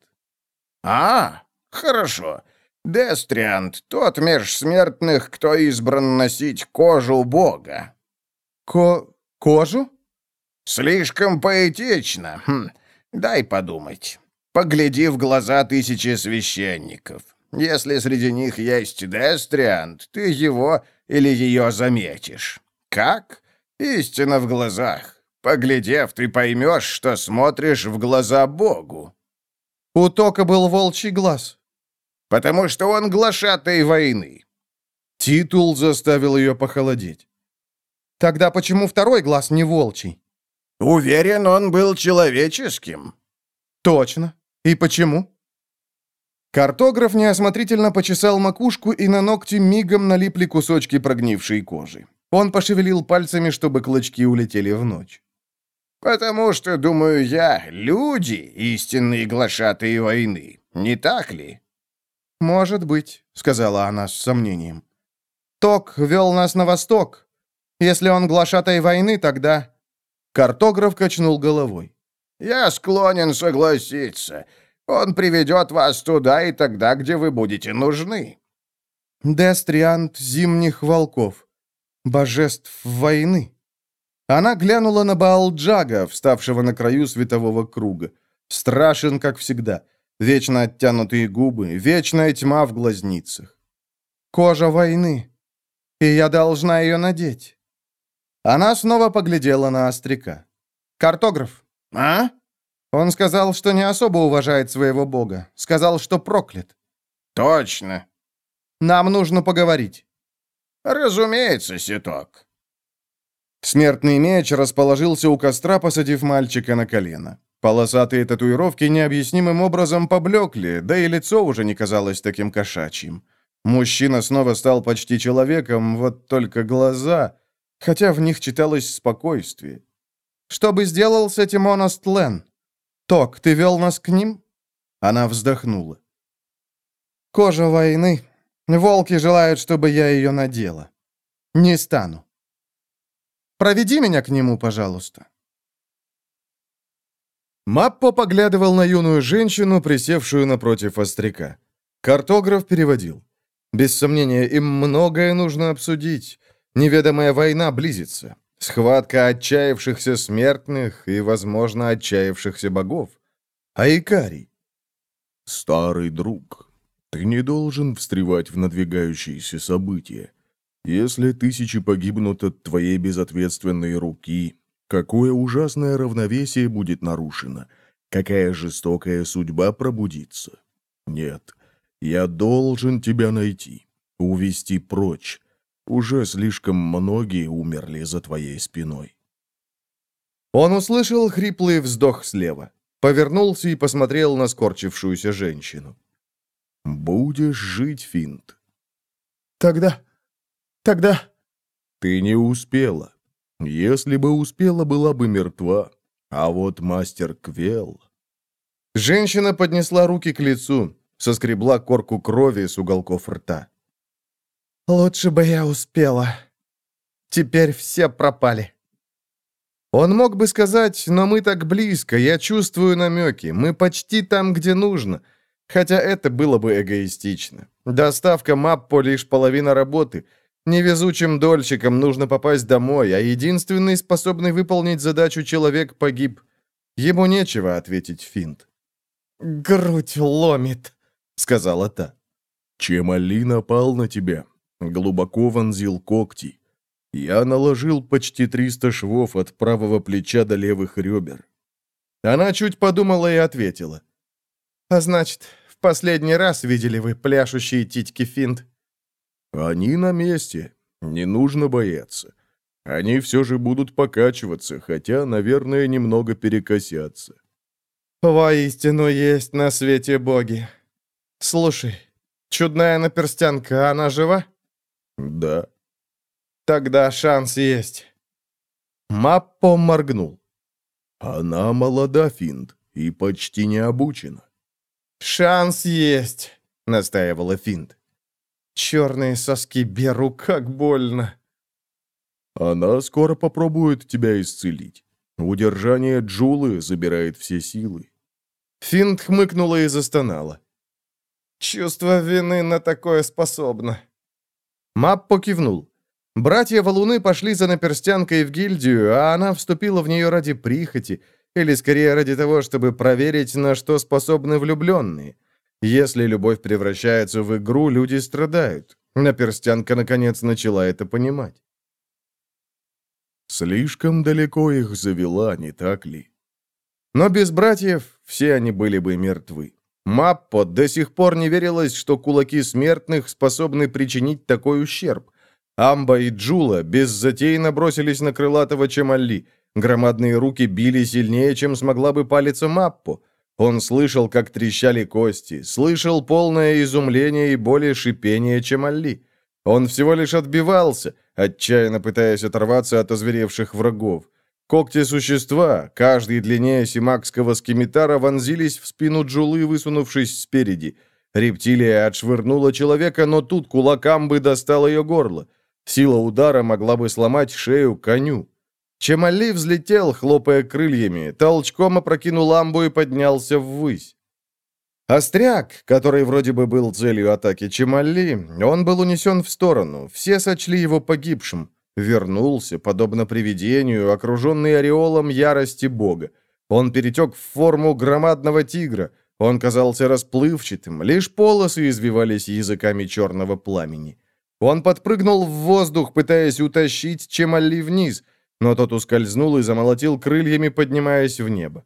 «А, хорошо. Дестриант — тот меж смертных, кто избран носить кожу бога». «Ко... кожу?» «Слишком поэтично. Хм. Дай подумать. Погляди в глаза тысячи священников. Если среди них есть Дестриант, ты его или ее заметишь. Как? Истина в глазах. Поглядев, ты поймешь, что смотришь в глаза Богу». «У Тока был волчий глаз». «Потому что он глашатай войны». Титул заставил ее похолодеть. «Тогда почему второй глаз не волчий?» «Уверен, он был человеческим». «Точно. И почему?» Картограф неосмотрительно почесал макушку, и на ногти мигом налипли кусочки прогнившей кожи. Он пошевелил пальцами, чтобы клочки улетели в ночь. «Потому что, думаю я, люди — истинные глашатые войны. Не так ли?» «Может быть», — сказала она с сомнением. «Ток вел нас на восток. Если он глашатай войны, тогда...» Картограф качнул головой. «Я склонен согласиться. Он приведет вас туда и тогда, где вы будете нужны». «Дестриант зимних волков. Божеств войны». Она глянула на Баалджага, вставшего на краю светового круга. Страшен, как всегда. Вечно оттянутые губы, вечная тьма в глазницах. «Кожа войны. И я должна ее надеть». Она снова поглядела на Остряка. «Картограф». «А?» Он сказал, что не особо уважает своего бога. Сказал, что проклят. Точно. Нам нужно поговорить. Разумеется, Ситок. Смертный меч расположился у костра, посадив мальчика на колено. Полосатые татуировки необъяснимым образом поблекли, да и лицо уже не казалось таким кошачьим. Мужчина снова стал почти человеком, вот только глаза, хотя в них читалось спокойствие. «Что бы сделал с этим Оност Лен? Ток, ты вел нас к ним?» Она вздохнула. «Кожа войны. Волки желают, чтобы я ее надела. Не стану. Проведи меня к нему, пожалуйста». Маппо поглядывал на юную женщину, присевшую напротив остряка. Картограф переводил. Без сомнения, им многое нужно обсудить. Неведомая война близится. Схватка отчаявшихся смертных и, возможно, отчаявшихся богов. А Икарий? Старый друг, ты не должен встревать в надвигающиеся события. Если тысячи погибнут от твоей безответственной руки, какое ужасное равновесие будет нарушено, какая жестокая судьба пробудится. Нет, я должен тебя найти, увести прочь. Уже слишком многие умерли за твоей спиной. Он услышал хриплый вздох слева, повернулся и посмотрел на скорчившуюся женщину. Будешь жить, Финт. Тогда... тогда... Ты не успела. Если бы успела, была бы мертва. А вот мастер Квел... Женщина поднесла руки к лицу, соскребла корку крови с уголков рта. «Лучше бы я успела. Теперь все пропали». Он мог бы сказать, но мы так близко, я чувствую намеки, мы почти там, где нужно. Хотя это было бы эгоистично. Доставка Маппо лишь половина работы. Невезучим дольщикам нужно попасть домой, а единственный, способный выполнить задачу человек, погиб. Ему нечего ответить Финт. «Грудь ломит», — сказала та. Чемали напал на тебя. Глубоко вонзил когти. Я наложил почти триста швов от правого плеча до левых ребер. Она чуть подумала и ответила. «А значит, в последний раз видели вы пляшущие титьки Финт?» Они на месте. Не нужно бояться. Они все же будут покачиваться, хотя, наверное, немного перекосятся. «Воистину есть на свете боги. Слушай, чудная наперстянка, она жива?» Да. «Тогда шанс есть». Маппо моргнул. Она молода, Финт, и почти не обучена. «Шанс есть», — настаивала Финт. «Черные соски беру, как больно». Она скоро попробует тебя исцелить. Удержание Джулы забирает все силы. Финт хмыкнула и застонала. «Чувство вины на такое способно». Маппо кивнул. Братья-валуны пошли за наперстянкой в гильдию, а она вступила в нее ради прихоти, или скорее ради того, чтобы проверить, на что способны влюбленные. Если любовь превращается в игру, люди страдают. Наперстянка, наконец, начала это понимать. Слишком далеко их завела, не так ли? Но без братьев все они были бы мертвы. Маппо до сих пор не верилось, что кулаки смертных способны причинить такой ущерб. Амба и Джула беззатейно бросились на крылатого Чемали. Громадные руки били сильнее, чем смогла бы палиться Маппо. Он слышал, как трещали кости, слышал полное изумление и более шипение Чемали. Он всего лишь отбивался, отчаянно пытаясь оторваться от озверевших врагов. Когти существа, каждый длиннее симакского скимитара, вонзились в спину Джулы, высунувшись спереди. Рептилия отшвырнула человека, но тут кулак Амбы достал ее горло. Сила удара могла бы сломать шею коню. Чемали взлетел, хлопая крыльями, толчком опрокинул Амбу и поднялся ввысь. Остряк, который вроде бы был целью атаки Чемали, он был унесен в сторону, все сочли его погибшим. Вернулся, подобно привидению, окруженный ореолом ярости бога. Он перетек в форму громадного тигра. Он казался расплывчатым, лишь полосы извивались языками черного пламени. Он подпрыгнул в воздух, пытаясь утащить Чемали вниз, но тот ускользнул и замолотил крыльями, поднимаясь в небо.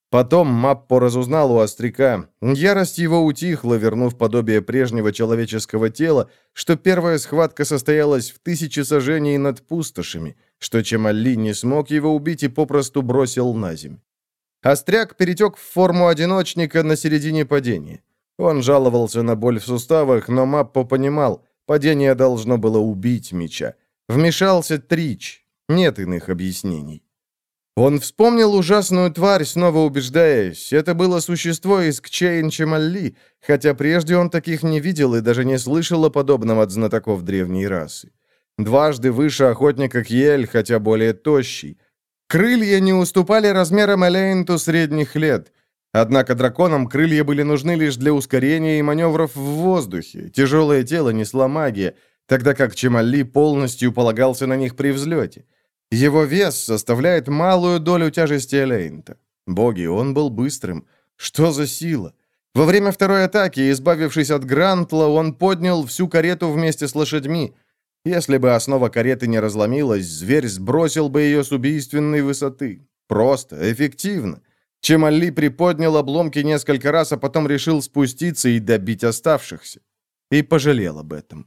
Потом Маппо разузнал у остряка. Ярость его утихла, вернув подобие прежнего человеческого тела, что первая схватка состоялась в тысячи сажений над пустошами, что Чемалли не смог его убить и попросту бросил на земь. Остряк перетек в форму одиночника на середине падения. Он жаловался на боль в суставах, но Маппо понимал, падение должно было убить меча. Вмешался Трич. Нет иных объяснений. Он вспомнил ужасную тварь, снова убеждаясь, это было существо из Кчейн-Чемалли, хотя прежде он таких не видел и даже не слышал о подобном от знатоков древней расы. Дважды выше охотника Кьель, хотя более тощий. Крылья не уступали размерам Элейнту средних лет. Однако драконам крылья были нужны лишь для ускорения и маневров в воздухе. Тяжелое тело несла магия, тогда как Чемалли полностью полагался на них при взлете. Его вес составляет малую долю тяжести Элейнта. Боги, он был быстрым. Что за сила? Во время второй атаки, избавившись от Грантла, он поднял всю карету вместе с лошадьми. Если бы основа кареты не разломилась, зверь сбросил бы ее с убийственной высоты. Просто, эффективно. Чемалли приподнял обломки несколько раз, а потом решил спуститься и добить оставшихся. И пожалел об этом.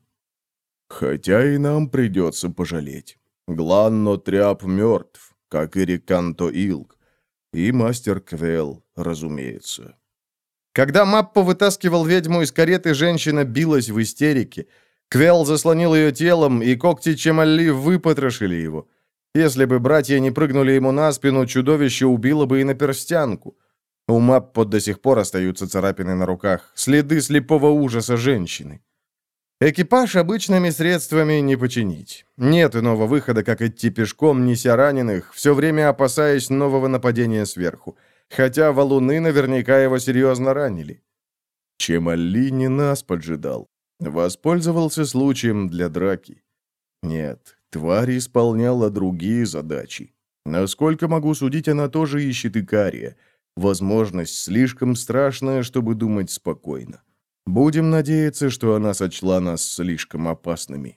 Хотя и нам придется пожалеть. Гланно Тряп мертв, как и Риканто Илк. И мастер Квел, разумеется. Когда Маппо вытаскивал ведьму из кареты, женщина билась в истерике. Квел заслонил ее телом, и когти Чемалли выпотрошили его. Если бы братья не прыгнули ему на спину, чудовище убило бы и наперстянку. У Маппо до сих пор остаются царапины на руках, следы слепого ужаса женщины. Экипаж обычными средствами не починить. Нет иного выхода, как идти пешком, неся раненых, все время опасаясь нового нападения сверху. Хотя валуны наверняка его серьезно ранили. Чемалли не нас поджидал. Воспользовался случаем для драки. Нет, тварь исполняла другие задачи. Насколько могу судить, она тоже ищет Икария. Возможность слишком страшная, чтобы думать спокойно. Будем надеяться, что она сочла нас слишком опасными.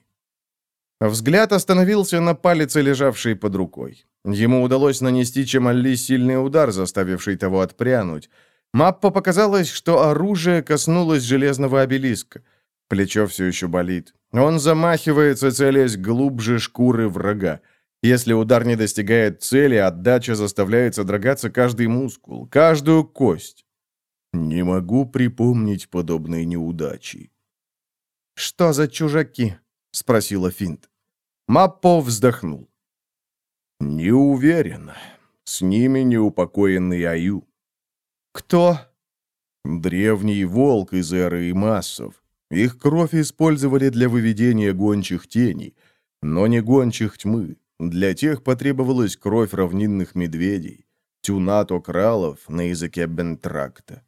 Взгляд остановился на палице, лежавшей под рукой. Ему удалось нанести Чемалли сильный удар, заставивший того отпрянуть. Маппо показалось, что оружие коснулось железного обелиска. Плечо все еще болит. Он замахивается, целясь глубже шкуры врага. Если удар не достигает цели, отдача заставляет содрогаться каждый мускул, каждую кость. Не могу припомнить подобной неудачи. «Что за чужаки?» — спросила Финт. Маппо вздохнул. «Не уверен. С ними неупокоенный Аю». «Кто?» «Древний волк из эры Имассов. Их кровь использовали для выведения гончих теней, но не гончих тьмы. Для тех потребовалась кровь равнинных медведей, тюнато кралов на языке Бентракта».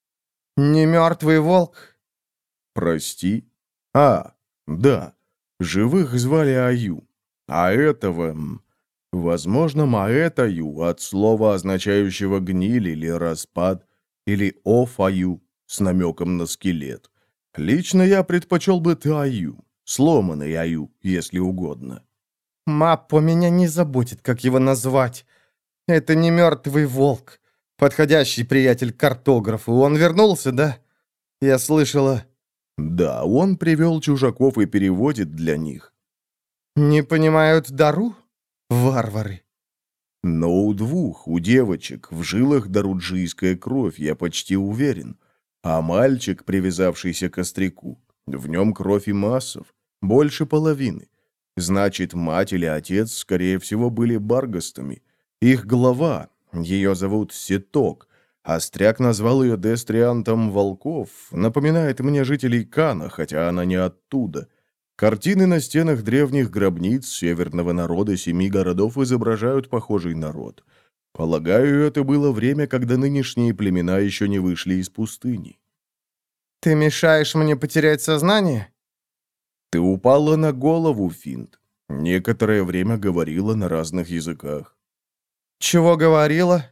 «Не мертвый волк?» «Прости? А, да. Живых звали Аю. А этого, возможно, Маэтаю, от слова, означающего гниль или распад, или Офаю, с намеком на скелет. Лично я предпочел бы Таю, сломанный Аю, если угодно». «Маппо, меня не заботит, как его назвать. Это не мертвый волк. Подходящий приятель картографу. Он вернулся, да? Я слышала...» «Да, он привел чужаков и переводит для них». «Не понимают дару? Варвары». «Но у двух, у девочек, в жилах даруджийская кровь, я почти уверен. А мальчик, привязавшийся к остряку, в нем кровь и массов, больше половины. Значит, мать или отец, скорее всего, были баргастами. Их глава, ее зовут Сеток, остряк назвал ее дестриантом волков, напоминает мне жителей Кана, хотя она не оттуда. Картины на стенах древних гробниц северного народа семи городов изображают похожий народ. Полагаю, это было время, когда нынешние племена еще не вышли из пустыни». «Ты мешаешь мне потерять сознание?» «Ты упала на голову, Финт. Некоторое время говорила на разных языках». «Чего говорила?»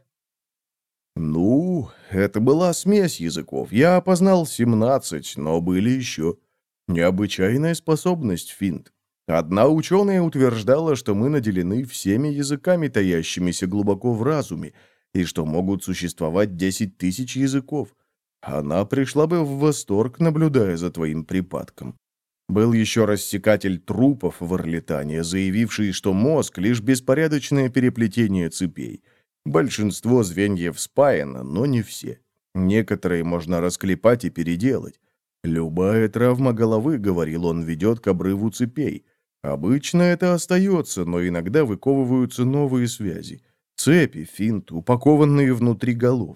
«Ну, это была смесь языков. Я опознал семнадцать, но были еще. Необычайная способность, Финт. Одна ученая утверждала, что мы наделены всеми языками, таящимися глубоко в разуме, и что могут существовать десять тысяч языков. Она пришла бы в восторг, наблюдая за твоим припадком. Был еще рассекатель трупов в Орлитане, заявивший, что мозг — лишь беспорядочное переплетение цепей. Большинство звеньев спаяно, но не все. Некоторые можно расклепать и переделать. Любая травма головы, говорил он, ведет к обрыву цепей. Обычно это остается, но иногда выковываются новые связи. Цепи, финт, упакованные внутри голов.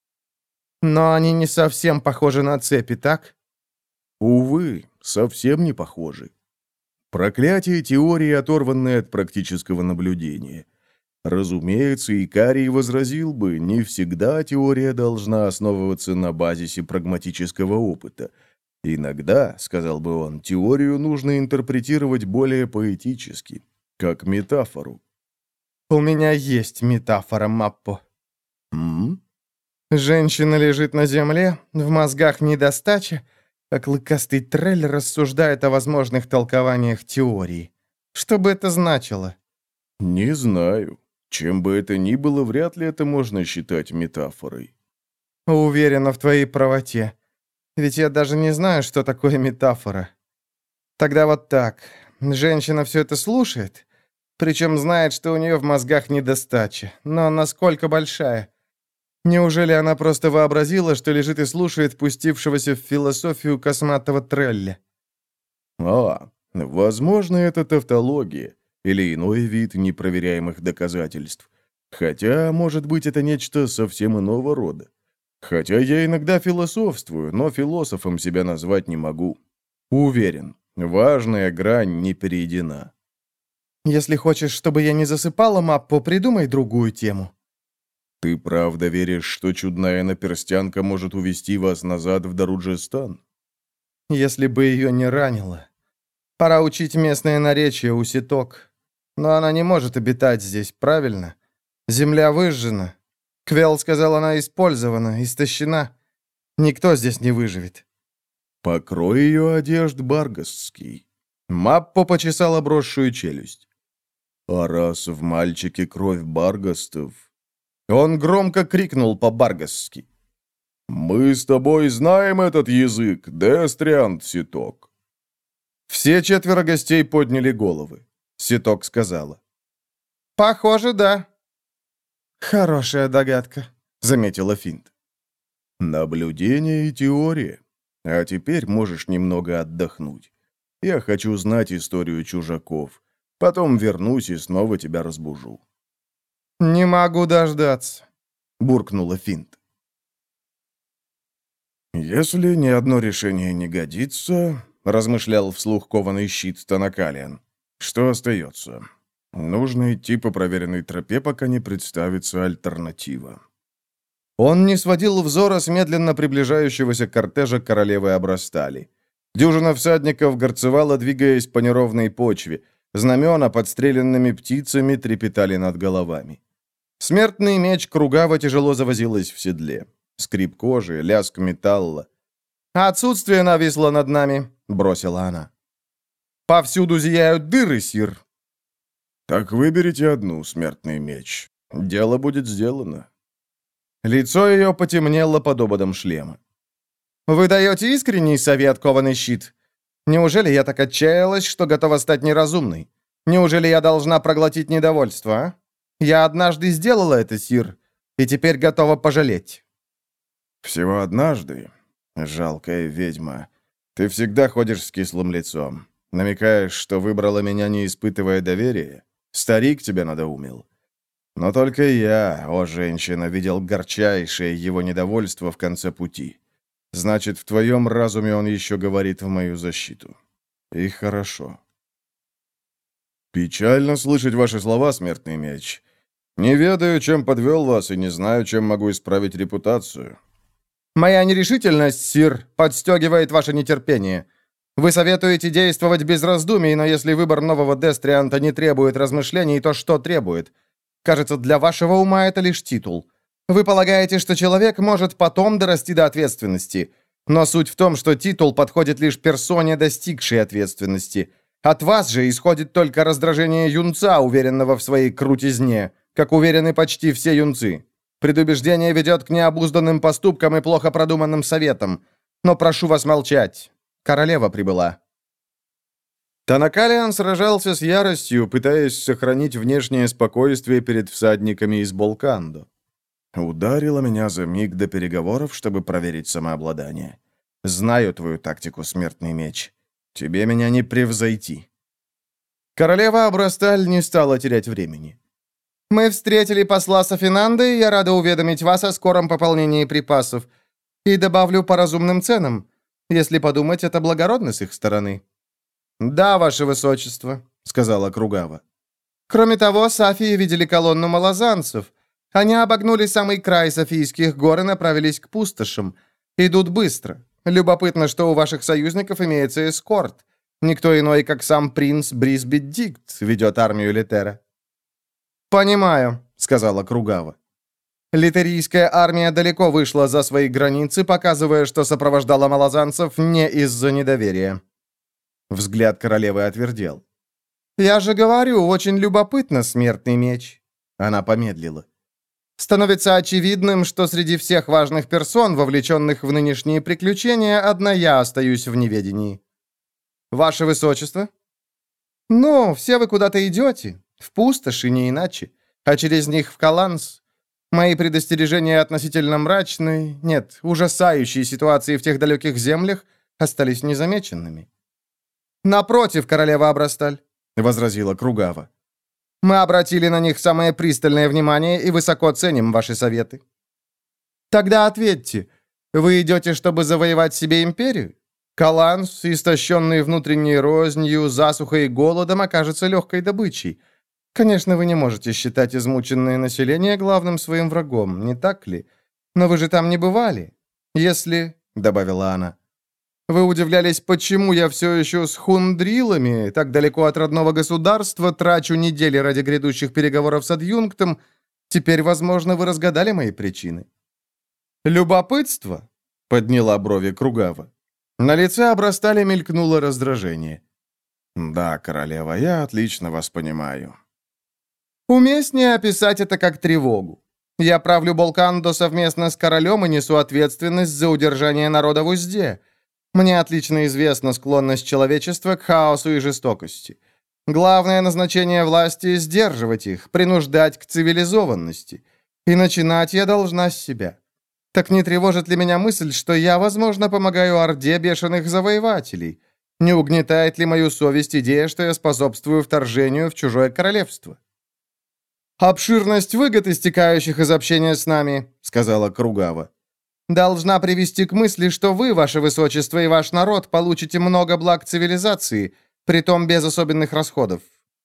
Но они не совсем похожи на цепи, так? Увы, совсем не похожи. Проклятие теории, оторванное от практического наблюдения. Разумеется, Икарий возразил бы, не всегда теория должна основываться на базисе прагматического опыта. Иногда, сказал бы он, теорию нужно интерпретировать более поэтически, как метафору. У меня есть метафора, Маппо. М? Женщина лежит на земле, в мозгах недостача, а клыкастый трель рассуждает о возможных толкованиях теории. Что бы это значило? Не знаю. Чем бы это ни было, вряд ли это можно считать метафорой. Уверена в твоей правоте. Ведь я даже не знаю, что такое метафора. Тогда вот так. Женщина все это слушает, причем знает, что у нее в мозгах недостача. Но насколько большая? Неужели она просто вообразила, что лежит и слушает пустившегося в философию косматого трелля? А, возможно, это тавтология или иной вид непроверяемых доказательств. Хотя, может быть, это нечто совсем иного рода. Хотя я иногда философствую, но философом себя назвать не могу. Уверен, важная грань не перейдена. Если хочешь, чтобы я не засыпала, Маппо, придумай другую тему. Ты правда веришь, что чудная наперстянка может увести вас назад в Даруджестан? Если бы ее не ранило. Пора учить местное наречие у ситок. Но она не может обитать здесь, правильно? Земля выжжена. Квел сказал, она использована, истощена. Никто здесь не выживет. Покрой ее одежд баргастский. Маппо почесал обросшую челюсть. А раз в мальчике кровь баргастов... Он громко крикнул по-баргасски. «Мы с тобой знаем этот язык, Дестриант Ситок». Все четверо гостей подняли головы. Ситок сказала. «Похоже, да». «Хорошая догадка», — заметила Финт. «Наблюдение и теория. А теперь можешь немного отдохнуть. Я хочу знать историю чужаков. Потом вернусь и снова тебя разбужу». «Не могу дождаться», — буркнула Финт. «Если ни одно решение не годится», — размышлял вслух кованый щит Танакалиан, — «что остается? Нужно идти по проверенной тропе, пока не представится альтернатива». Он не сводил взора с медленно приближающегося кортежа королевы Абрастали. Дюжина всадников горцевала, двигаясь по неровной почве. Знамена подстреленными птицами трепетали над головами. Смертный меч Кругава тяжело завозилась в седле. Скрип кожи, лязг металла. «Отсутствие нависло над нами», — бросила она. «Повсюду зияют дыры, сир». «Так выберите одну, смертный меч. Дело будет сделано». Лицо ее потемнело под ободом шлема. «Вы даете искренний совет, кованый щит? Неужели я так отчаялась, что готова стать неразумной? Неужели я должна проглотить недовольство, а? Я однажды сделала это, сир, и теперь готова пожалеть». «Всего однажды? Жалкая ведьма. Ты всегда ходишь с кислым лицом. Намекаешь, что выбрала меня, не испытывая доверия? Старик тебя надоумил. Но только я, о женщина, видел горчайшее его недовольство в конце пути. Значит, в твоем разуме он еще говорит в мою защиту. И хорошо». «Печально слышать ваши слова, смертный меч. Не ведаю, чем подвел вас, и не знаю, чем могу исправить репутацию». «Моя нерешительность, сир, подстегивает ваше нетерпение. Вы советуете действовать без раздумий, но если выбор нового Дестрианта не требует размышлений, то что требует? Кажется, для вашего ума это лишь титул. Вы полагаете, что человек может потом дорасти до ответственности. Но суть в том, что титул подходит лишь персоне, достигшей ответственности. От вас же исходит только раздражение юнца, уверенного в своей крутизне, как уверены почти все юнцы. Предубеждение ведет к необузданным поступкам и плохо продуманным советам. Но прошу вас молчать. Королева прибыла». Танакалиан сражался с яростью, пытаясь сохранить внешнее спокойствие перед всадниками из Болкандо. Ударила меня за миг до переговоров, чтобы проверить самообладание. Знаю твою тактику, смертный меч. Тебе меня не превзойти. Королева Абрасталь не стала терять времени. «Мы встретили посла Софинанды, и я рада уведомить вас о скором пополнении припасов. И добавлю по разумным ценам. Если подумать, это благородно с их стороны». «Да, ваше высочество», — сказала Кругава. «Кроме того, Сафии видели колонну малозанцев. Они обогнули самый край Софийских гор и направились к пустошам. Идут быстро. Любопытно, что у ваших союзников имеется эскорт. Никто иной, как сам принц Брисбит Дикт, ведет армию Летера». «Понимаю», — сказала Кругава. Литерийская армия далеко вышла за свои границы, показывая, что сопровождала малозанцев не из-за недоверия. Взгляд королевы отвердел. «Я же говорю, очень любопытно, смертный меч». Она помедлила. «Становится очевидным, что среди всех важных персон, вовлеченных в нынешние приключения, одна я остаюсь в неведении». «Ваше высочество?» «Ну, все вы куда-то идете. В пустоши, не иначе. А через них в Каланс. Мои предостережения относительно мрачной, нет, ужасающей ситуации в тех далеких землях остались незамеченными». «Напротив, королева Абрасталь», — возразила Кругава. «Мы обратили на них самое пристальное внимание и высоко ценим ваши советы». «Тогда ответьте, вы идете, чтобы завоевать себе империю? Каланс, истощенный внутренней рознью, засухой и голодом, окажется легкой добычей. Конечно, вы не можете считать измученное население главным своим врагом, не так ли? Но вы же там не бывали. Если, — добавила она, — вы удивлялись, почему я все еще с хундрилами, так далеко от родного государства, трачу недели ради грядущих переговоров с адъюнктом, теперь, возможно, вы разгадали мои причины». «Любопытство?» — подняла брови Кругава. На лице Абрастали мелькнуло раздражение. «Да, королева, я отлично вас понимаю». «Уместнее описать это как тревогу. Я правлю Болкандо совместно с королем и несу ответственность за удержание народа в узде. Мне отлично известна склонность человечества к хаосу и жестокости. Главное назначение власти — сдерживать их, принуждать к цивилизованности. И начинать я должна с себя. Так не тревожит ли меня мысль, что я, возможно, помогаю орде бешеных завоевателей? Не угнетает ли мою совесть идея, что я способствую вторжению в чужое королевство?» «Обширность выгод, истекающих из общения с нами», — сказала Кругава, «должна привести к мысли, что вы, ваше высочество, и ваш народ получите много благ цивилизации, притом без особенных расходов».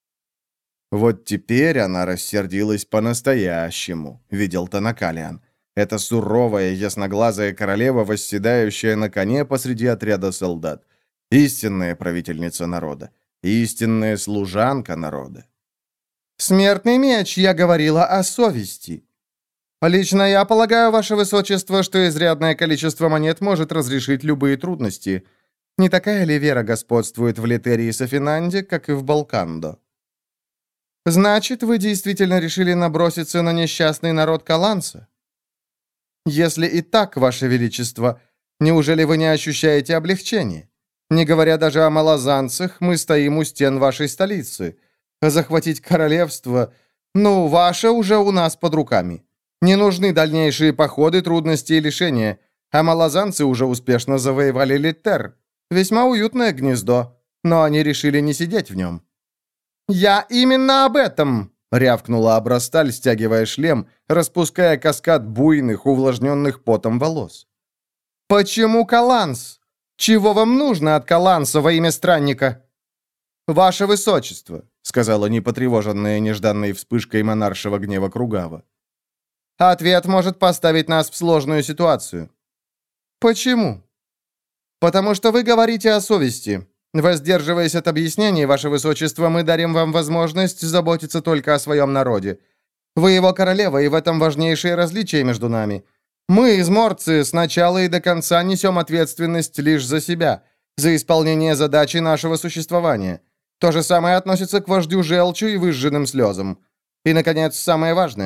Вот теперь она рассердилась по-настоящему, видел Танакалиан. Это суровая, ясноглазая королева, восседающая на коне посреди отряда солдат. Истинная правительница народа. Истинная служанка народа. «Смертный меч, я говорила о совести. Лично я полагаю, ваше высочество, что изрядное количество монет может разрешить любые трудности. Не такая ли вера господствует в Литерии и Софинанде, как и в Болкандо?» «Значит, вы действительно решили наброситься на несчастный народ Каланса? Если и так, ваше величество, неужели вы не ощущаете облегчения? Не говоря даже о малозанцах, мы стоим у стен вашей столицы. Захватить королевство, ну, ваше уже у нас под руками. Не нужны дальнейшие походы, трудности и лишения, а малозанцы уже успешно завоевали Литер. Весьма уютное гнездо, но они решили не сидеть в нем». «Я именно об этом!» — рявкнула Абрасталь, стягивая шлем, распуская каскад буйных, увлажненных потом волос. «Почему Каланс? Чего вам нужно от Каланса во имя странника?» «Ваше высочество», — сказала непотревоженная нежданной вспышкой монаршего гнева Кругава. «Ответ может поставить нас в сложную ситуацию». «Почему?» «Потому что вы говорите о совести. Воздерживаясь от объяснений, ваше высочество, мы дарим вам возможность заботиться только о своем народе. Вы его королева, и в этом важнейшее различие между нами. Мы, изморцы, с начала и до конца несем ответственность лишь за себя, за исполнение задачи нашего существования. То же самое относится к вождю желчу и выжженным слезам. И, наконец, самое важное.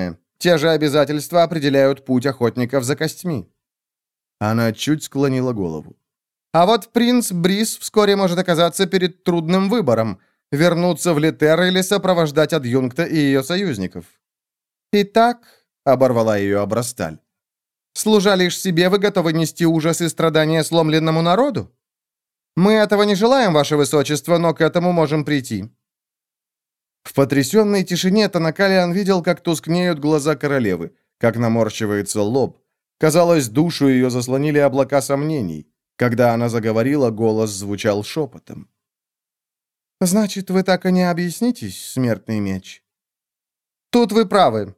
Те же обязательства определяют путь охотников за костьми». Она чуть склонила голову. «А вот принц Брис вскоре может оказаться перед трудным выбором — вернуться в Литер или сопровождать адъюнкта и ее союзников». «Итак», — оборвала ее Абрасталь, «служа лишь себе, вы готовы нести ужас и страдания сломленному народу? Мы этого не желаем, ваше высочество, но к этому можем прийти». В потрясенной тишине Танакалиан видел, как тускнеют глаза королевы, как наморщивается лоб. Казалось, душу ее заслонили облака сомнений. Когда она заговорила, голос звучал шепотом. «Значит, вы так и не объяснитесь, смертный меч?» «Тут вы правы.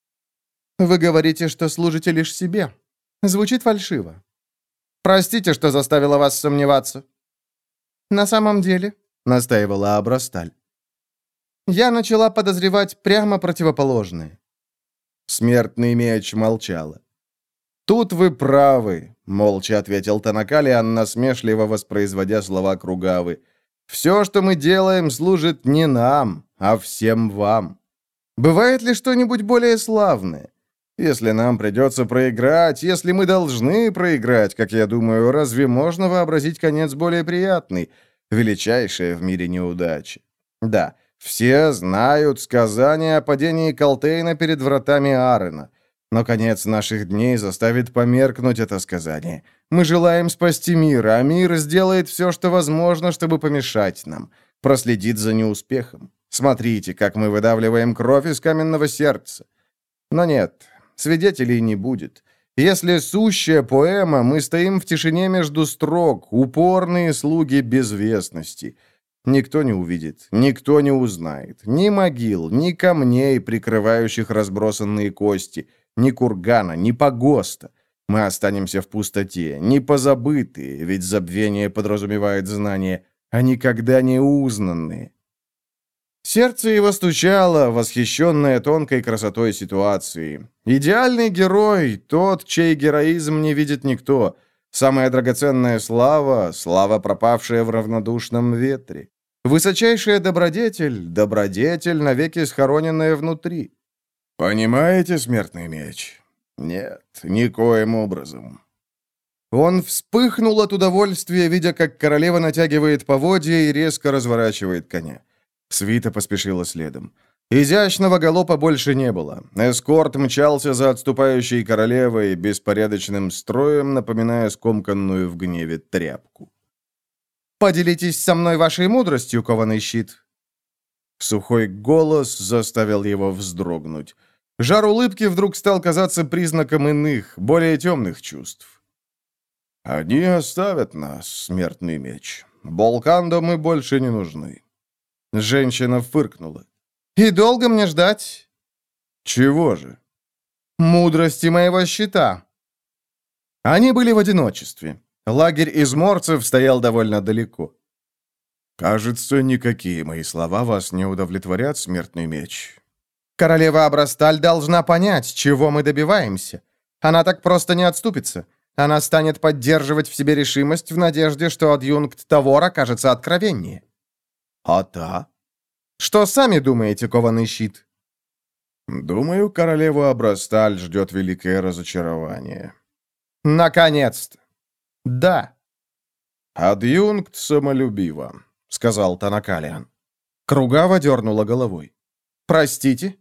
Вы говорите, что служите лишь себе. Звучит фальшиво. Простите, что заставила вас сомневаться». «На самом деле», — настаивала Абрасталь, «я начала подозревать прямо противоположное». Смертный меч молчала. «Тут вы правы», — молча ответил Танакалиан, насмешливо воспроизводя слова Кругавы. «Все, что мы делаем, служит не нам, а всем вам. Бывает ли что-нибудь более славное? Если нам придется проиграть, если мы должны проиграть, как я думаю, разве можно вообразить конец более приятный? Величайшая в мире неудача. Да, все знают сказание о падении Калтейна перед вратами Арена. Но конец наших дней заставит померкнуть это сказание. Мы желаем спасти мир, а мир сделает все, что возможно, чтобы помешать нам. Проследит за неуспехом. Смотрите, как мы выдавливаем кровь из каменного сердца. Но нет, свидетелей не будет. Если сущая поэма, мы стоим в тишине между строк, упорные слуги безвестности. Никто не увидит, никто не узнает. Ни могил, ни камней, прикрывающих разбросанные кости, ни кургана, ни погоста. Мы останемся в пустоте, не позабытые, ведь забвение подразумевает знание, а никогда не узнанные. Сердце его стучало, восхищенное тонкой красотой ситуации. Идеальный герой, тот, чей героизм не видит никто. Самая драгоценная слава, слава, пропавшая в равнодушном ветре. Высочайшая добродетель, добродетель, навеки схороненная внутри. Понимаете, смертный меч? Нет, никоим образом. Он вспыхнул от удовольствия, видя, как королева натягивает поводья и резко разворачивает коня. Свита поспешила следом. Изящного галопа больше не было. Эскорт мчался за отступающей королевой беспорядочным строем, напоминая скомканную в гневе тряпку. «Поделитесь со мной вашей мудростью, кованый щит!» Сухой голос заставил его вздрогнуть. Жар улыбки вдруг стал казаться признаком иных, более темных чувств. «Они оставят нас, смертный меч. Болкандо мы больше не нужны». Женщина фыркнула. «И долго мне ждать?» «Чего же?» «Мудрости моего щита». Они были в одиночестве. Лагерь изморцев стоял довольно далеко. «Кажется, никакие мои слова вас не удовлетворят, смертный меч». «Королева Абрасталь должна понять, чего мы добиваемся. Она так просто не отступится. Она станет поддерживать в себе решимость в надежде, что адъюнкт Тавор окажется откровеннее». «А та?» «Что сами думаете, кованый щит?» «Думаю, королеву Абрасталь ждет великое разочарование». «Наконец-то!» «Да». «Адъюнкт самолюбива», — сказал Танакалиан. Кругава дернула головой. «Простите?»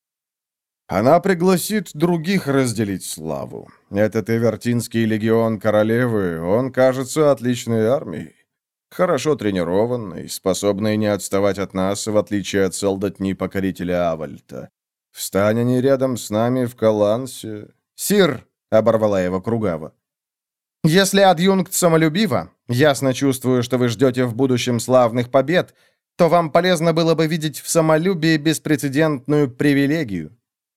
«Она пригласит других разделить славу. Этот Эвертинский легион королевы, он кажется отличной армией. Хорошо тренированный, способный не отставать от нас, в отличие от солдатни покорителя Авальта. Встань они рядом с нами в Калансе...» «Сир!» — оборвала его Кругава. «Если адъюнкт самолюбива, ясно чувствую, что вы ждете в будущем славных побед, то вам полезно было бы видеть в самолюбии беспрецедентную привилегию».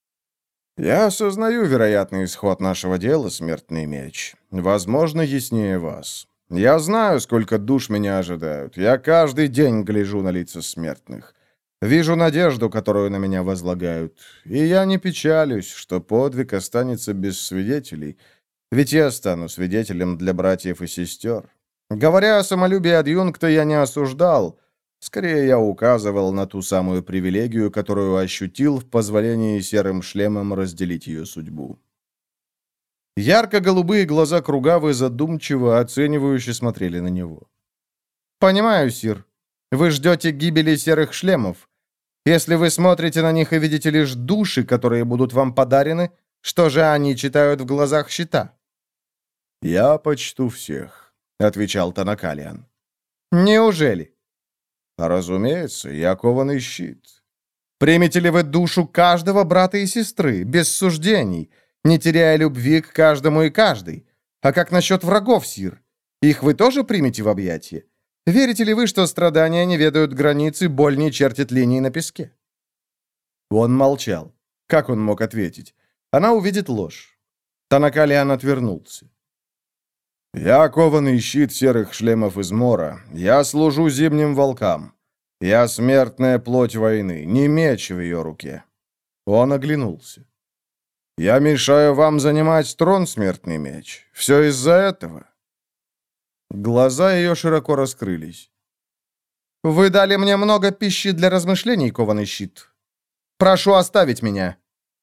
«Я осознаю вероятный исход нашего дела, смертный меч. Возможно, яснее вас. Я знаю, сколько душ меня ожидают. Я каждый день гляжу на лица смертных. Вижу надежду, которую на меня возлагают. И я не печалюсь, что подвиг останется без свидетелей. Ведь я стану свидетелем для братьев и сестер. Говоря о самолюбии адъюнкта, я не осуждал. Скорее, я указывал на ту самую привилегию, которую ощутил в позволении серым шлемам разделить ее судьбу. Ярко-голубые глаза Кругавы задумчиво, оценивающе смотрели на него. «Понимаю, сир. Вы ждете гибели серых шлемов. Если вы смотрите на них и видите лишь души, которые будут вам подарены, что же они читают в глазах щита?» «Я почту всех», — отвечал Танакалиан. «Неужели?» «Разумеется, я кованый щит». «Примете ли вы душу каждого брата и сестры, без суждений, не теряя любви к каждому и каждой? А как насчет врагов, сир? Их вы тоже примете в объятия? Верите ли вы, что страдания не ведают границы, боль не чертит линии на песке?» Он молчал. Как он мог ответить? Она увидит ложь. Танакалиан отвернулся. «Я кованый щит серых шлемов из Мора. Я служу зимним волкам. Я смертная плоть войны, не меч в ее руке». Он оглянулся. «Я мешаю вам занимать трон, смертный меч. Все из-за этого». Глаза ее широко раскрылись. «Вы дали мне много пищи для размышлений, кованый щит. Прошу оставить меня».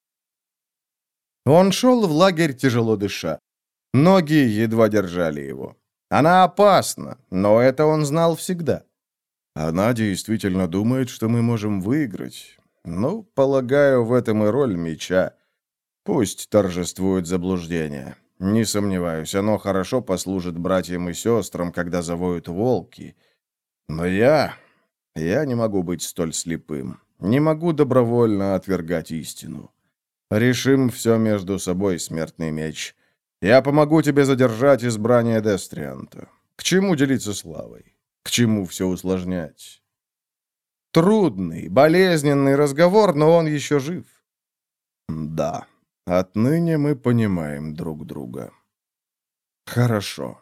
Он шел в лагерь, тяжело дыша. Ноги едва держали его. Она опасна, но это он знал всегда. Она действительно думает, что мы можем выиграть. Ну, полагаю, в этом и роль меча. Пусть торжествует заблуждение. Не сомневаюсь, оно хорошо послужит братьям и сестрам, когда завоют волки. Но я... я не могу быть столь слепым. Не могу добровольно отвергать истину. Решим все между собой, смертный меч. Я помогу тебе задержать избрание Дестрианта. К чему делиться славой? К чему все усложнять? Трудный, болезненный разговор, но он еще жив. Да, отныне мы понимаем друг друга. Хорошо.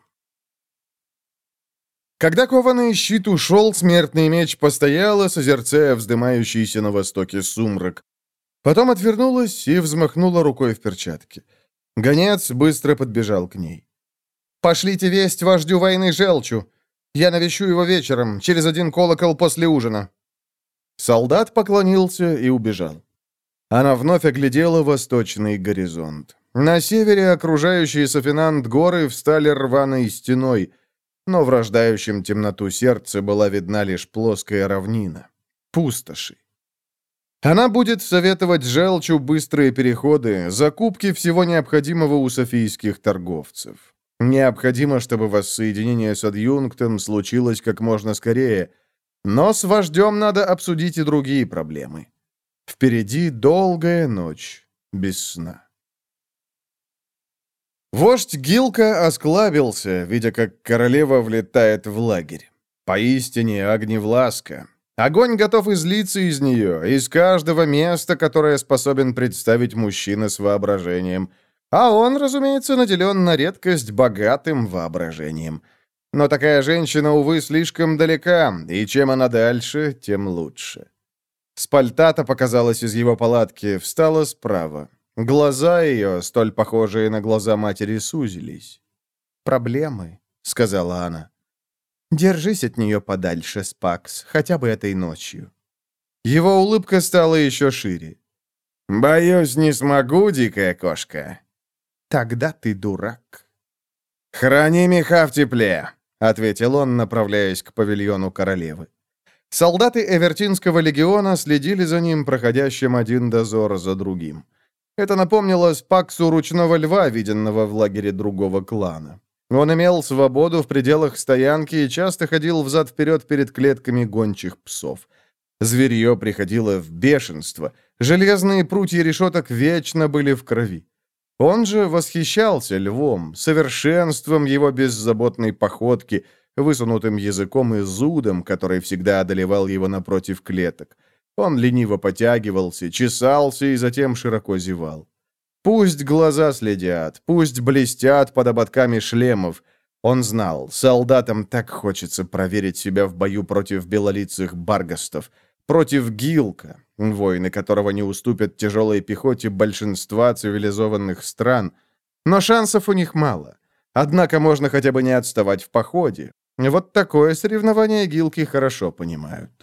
Когда кованый щит ушел, смертный меч постояла, созерцая вздымающийся на востоке сумрак. Потом отвернулась и взмахнула рукой в перчатке. Гонец быстро подбежал к ней. «Пошлите весть вождю войны Желчу. Я навещу его вечером, через один колокол после ужина». Солдат поклонился и убежал. Она вновь оглядела восточный горизонт. На севере окружающие Софинант горы встали рваной стеной, но в рождающем темноту сердце была видна лишь плоская равнина. Пустоши. Она будет советовать Желчу быстрые переходы, закупки всего необходимого у софийских торговцев. Необходимо, чтобы воссоединение с адъюнктом случилось как можно скорее, но с вождем надо обсудить и другие проблемы. Впереди долгая ночь без сна. Вождь Гилка осклабился, видя, как королева влетает в лагерь. Поистине огневласка. Огонь готов излиться из нее, из каждого места, которое способен представить мужчина с воображением. А он, разумеется, наделен на редкость богатым воображением. Но такая женщина, увы, слишком далека, и чем она дальше, тем лучше. Спальтата показалась из его палатки, встала справа. Глаза ее, столь похожие на глаза матери, сузились. «Проблемы», — сказала она. «Держись от нее подальше, Спакс, хотя бы этой ночью». Его улыбка стала еще шире. «Боюсь, не смогу, дикая кошка». «Тогда ты дурак». «Храни меха в тепле», — ответил он, направляясь к павильону королевы. Солдаты Эвертинского легиона следили за ним, проходящим один дозор за другим. Это напомнило Спаксу ручного льва, виденного в лагере другого клана. Он имел свободу в пределах стоянки и часто ходил взад-вперед перед клетками гончих псов. Зверье приходило в бешенство. Железные прутья решеток вечно были в крови. Он же восхищался львом, совершенством его беззаботной походки, высунутым языком и зудом, который всегда одолевал его напротив клеток. Он лениво потягивался, чесался и затем широко зевал. Пусть глаза следят, пусть блестят под ободками шлемов. Он знал, солдатам так хочется проверить себя в бою против белолицых баргастов, против Гилка, воины которого не уступят тяжелой пехоте большинства цивилизованных стран. Но шансов у них мало. Однако можно хотя бы не отставать в походе. Вот такое соревнование гилки хорошо понимают.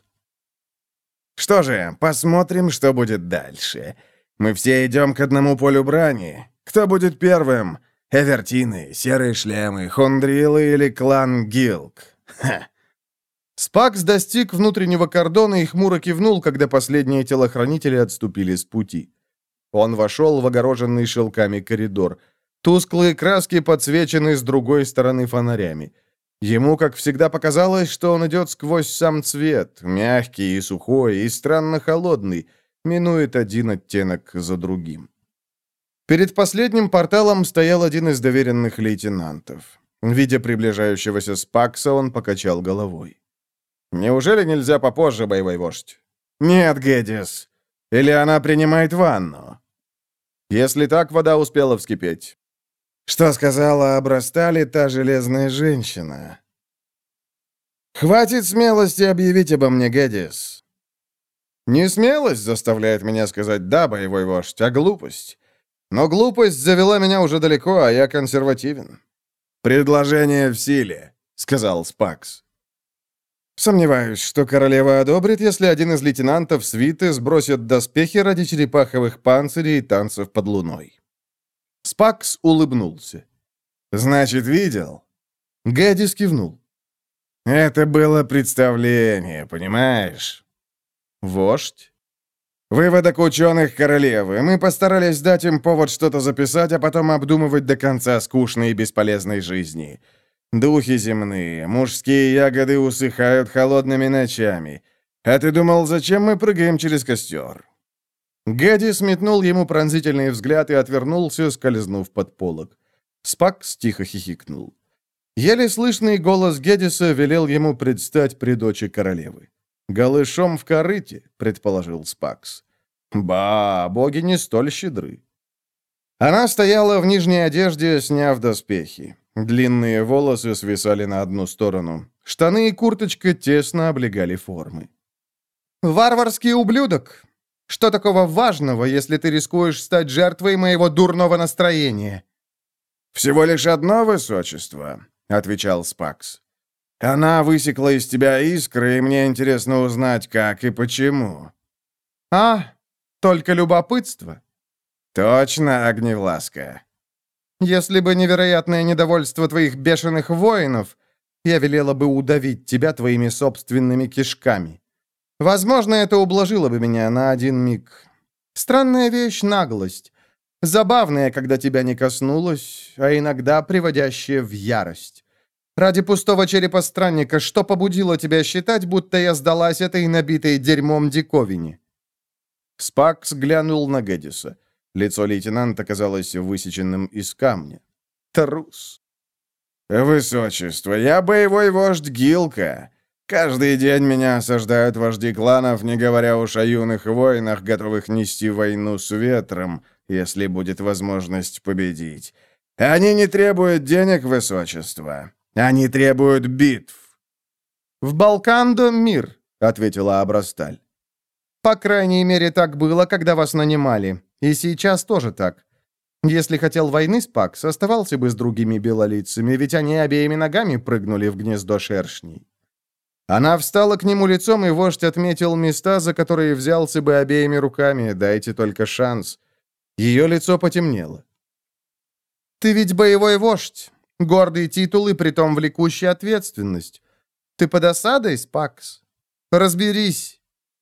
Что же, посмотрим, что будет дальше. Мы все идем к одному полю брани. Кто будет первым? Эвертины, серые шлемы, хундрилы или клан Гилк? Ха. Спакс достиг внутреннего кордона и хмуро кивнул, когда последние телохранители отступили с пути. Он вошел в огороженный шелками коридор. Тусклые краски подсвечены с другой стороны фонарями. Ему, как всегда, показалось, что он идет сквозь сам цвет, мягкий и сухой, и странно холодный, минует один оттенок за другим. Перед последним порталом стоял один из доверенных лейтенантов. Видя приближающегося Спакса, он покачал головой. «Неужели нельзя попозже, боевой вождь?» «Нет, Гэддис. Или она принимает ванну?» «Если так, вода успела вскипеть». «Что сказала Абрастали та железная женщина?» «Хватит смелости объявить обо мне, Гэддис». «Не смелость заставляет меня сказать «да, боевой вождь», а глупость. Но глупость завела меня уже далеко, а я консервативен». «Предложение в силе», — сказал Спакс. «Сомневаюсь, что королева одобрит, если один из лейтенантов свиты сбросит доспехи ради черепаховых панцирей и танцев под луной». Спакс улыбнулся. «Значит, видел?» Гэддис кивнул. «Это было представление, понимаешь?» «Вождь?» «Выводок ученых королевы. Мы постарались дать им повод что-то записать, а потом обдумывать до конца скучной и бесполезной жизни. Духи земные, мужские ягоды усыхают холодными ночами. А ты думал, зачем мы прыгаем через костер?» Гэддис метнул ему пронзительный взгляд и отвернулся, скользнув под полог. Спакс тихо хихикнул. Еле слышный голос Гэддиса велел ему предстать при дочи королевы. «Голышом в корыте», — предположил Спакс. «Ба, боги не столь щедры». Она стояла в нижней одежде, сняв доспехи. Длинные волосы свисали на одну сторону. Штаны и курточка тесно облегали формы. «Варварский ублюдок! Что такого важного, если ты рискуешь стать жертвой моего дурного настроения?» «Всего лишь одно высочество», — отвечал Спакс. «Она высекла из тебя искры, и мне интересно узнать, как и почему». «А, только любопытство?» «Точно, Огневласка». «Если бы невероятное недовольство твоих бешеных воинов, я велела бы удавить тебя твоими собственными кишками. Возможно, это ублажило бы меня на один миг. Странная вещь — наглость. Забавная, когда тебя не коснулось, а иногда приводящая в ярость. Ради пустого черепа странника, что побудило тебя считать, будто я сдалась этой набитой дерьмом диковине?» Спакс глянул на Гэддиса. Лицо лейтенанта казалось высеченным из камня. Трус. «Высочество, я боевой вождь Гилка. Каждый день меня осаждают вожди кланов, не говоря уж о юных воинах, готовых нести войну с ветром, если будет возможность победить. Они не требуют денег, высочество. Они требуют битв». «В Балкандо мир», — ответила Абрасталь. «По крайней мере, так было, когда вас нанимали. И сейчас тоже так. Если хотел войны, Спакс оставался бы с другими белолицами, ведь они обеими ногами прыгнули в гнездо шершней». Она встала к нему лицом, и вождь отметил места, за которые взялся бы обеими руками, дайте только шанс. Ее лицо потемнело. «Ты ведь боевой вождь. Гордый титул и притом влекущая ответственность. Ты под осадой, Спакс? Разберись».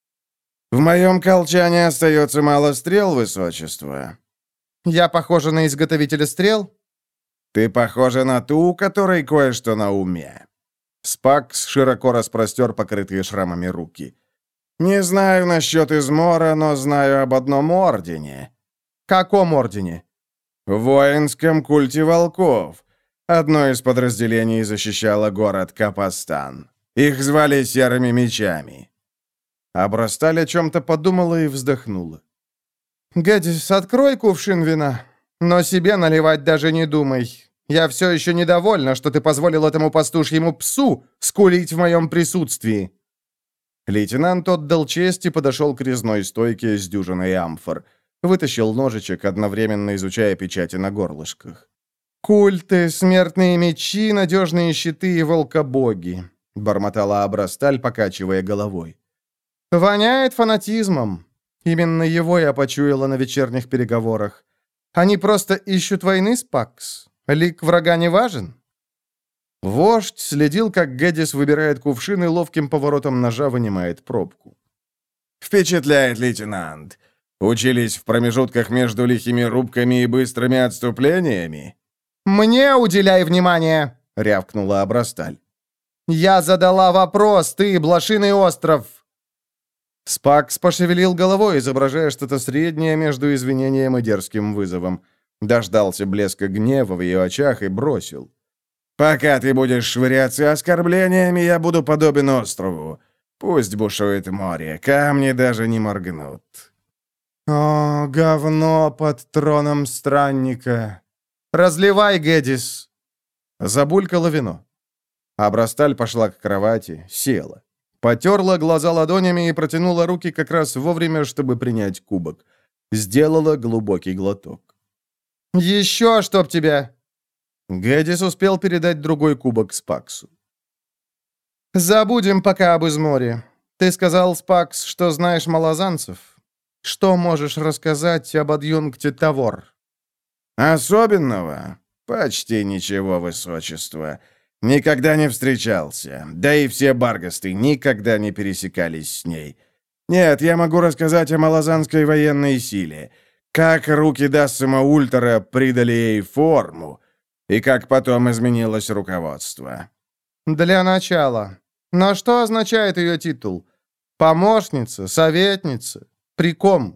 «В моем колчане остается мало стрел, высочество». «Я похожа на изготовителя стрел?» «Ты похожа на ту, у которой кое-что на уме». Спакс широко распростер покрытые шрамами руки. «Не знаю насчет измора, но знаю об одном ордене». «Каком ордене?» «В воинском культе волков. Одно из подразделений защищало город Капастан. Их звали Серыми мечами». Абрасталь о чем-то подумала и вздохнула. «Гэддис, открой кувшин вина, но себе наливать даже не думай. Я все еще недовольна, что ты позволил этому пастушьему псу скулить в моем присутствии». Лейтенант отдал честь и подошел к резной стойке с дюжиной амфор. Вытащил ножичек, одновременно изучая печати на горлышках. «Культы, смертные мечи, надежные щиты и волкобоги», — бормотала Абрасталь, покачивая головой. «Воняет фанатизмом. Именно его я почуяла на вечерних переговорах. Они просто ищут войны, Спакс. Лик врага не важен». Вождь следил, как Гэддис выбирает кувшин и ловким поворотом ножа вынимает пробку. «Впечатляет, лейтенант. Учились в промежутках между лихими рубками и быстрыми отступлениями?» «Мне уделяй внимание!» — рявкнула Абрасталь. «Я задала вопрос, ты, Блошиный остров!» Спакс пошевелил головой, изображая что-то среднее между извинением и дерзким вызовом. Дождался блеска гнева в ее очах и бросил. «Пока ты будешь швыряться оскорблениями, я буду подобен острову. Пусть бушует море, камни даже не моргнут». «О, говно под троном странника! Разливай, Гэддис!» Забулькало вино. Абрасталь пошла к кровати, села. Потерла глаза ладонями и протянула руки как раз вовремя, чтобы принять кубок. Сделала глубокий глоток. «Еще, чтоб тебя!» Гэддис успел передать другой кубок Спаксу. «Забудем пока об изморе. Ты сказал, Спакс, что знаешь малозанцев. Что можешь рассказать об адъюнкте Тавор?» «Особенного? Почти ничего, высочество. Никогда не встречался. Да и все баргасты никогда не пересекались с ней. Нет, я могу рассказать о малозанской военной силе. Как руки Дассима Ультера придали ей форму, и как потом изменилось руководство». «Для начала. Но что означает ее титул? Помощница, советница, приком?»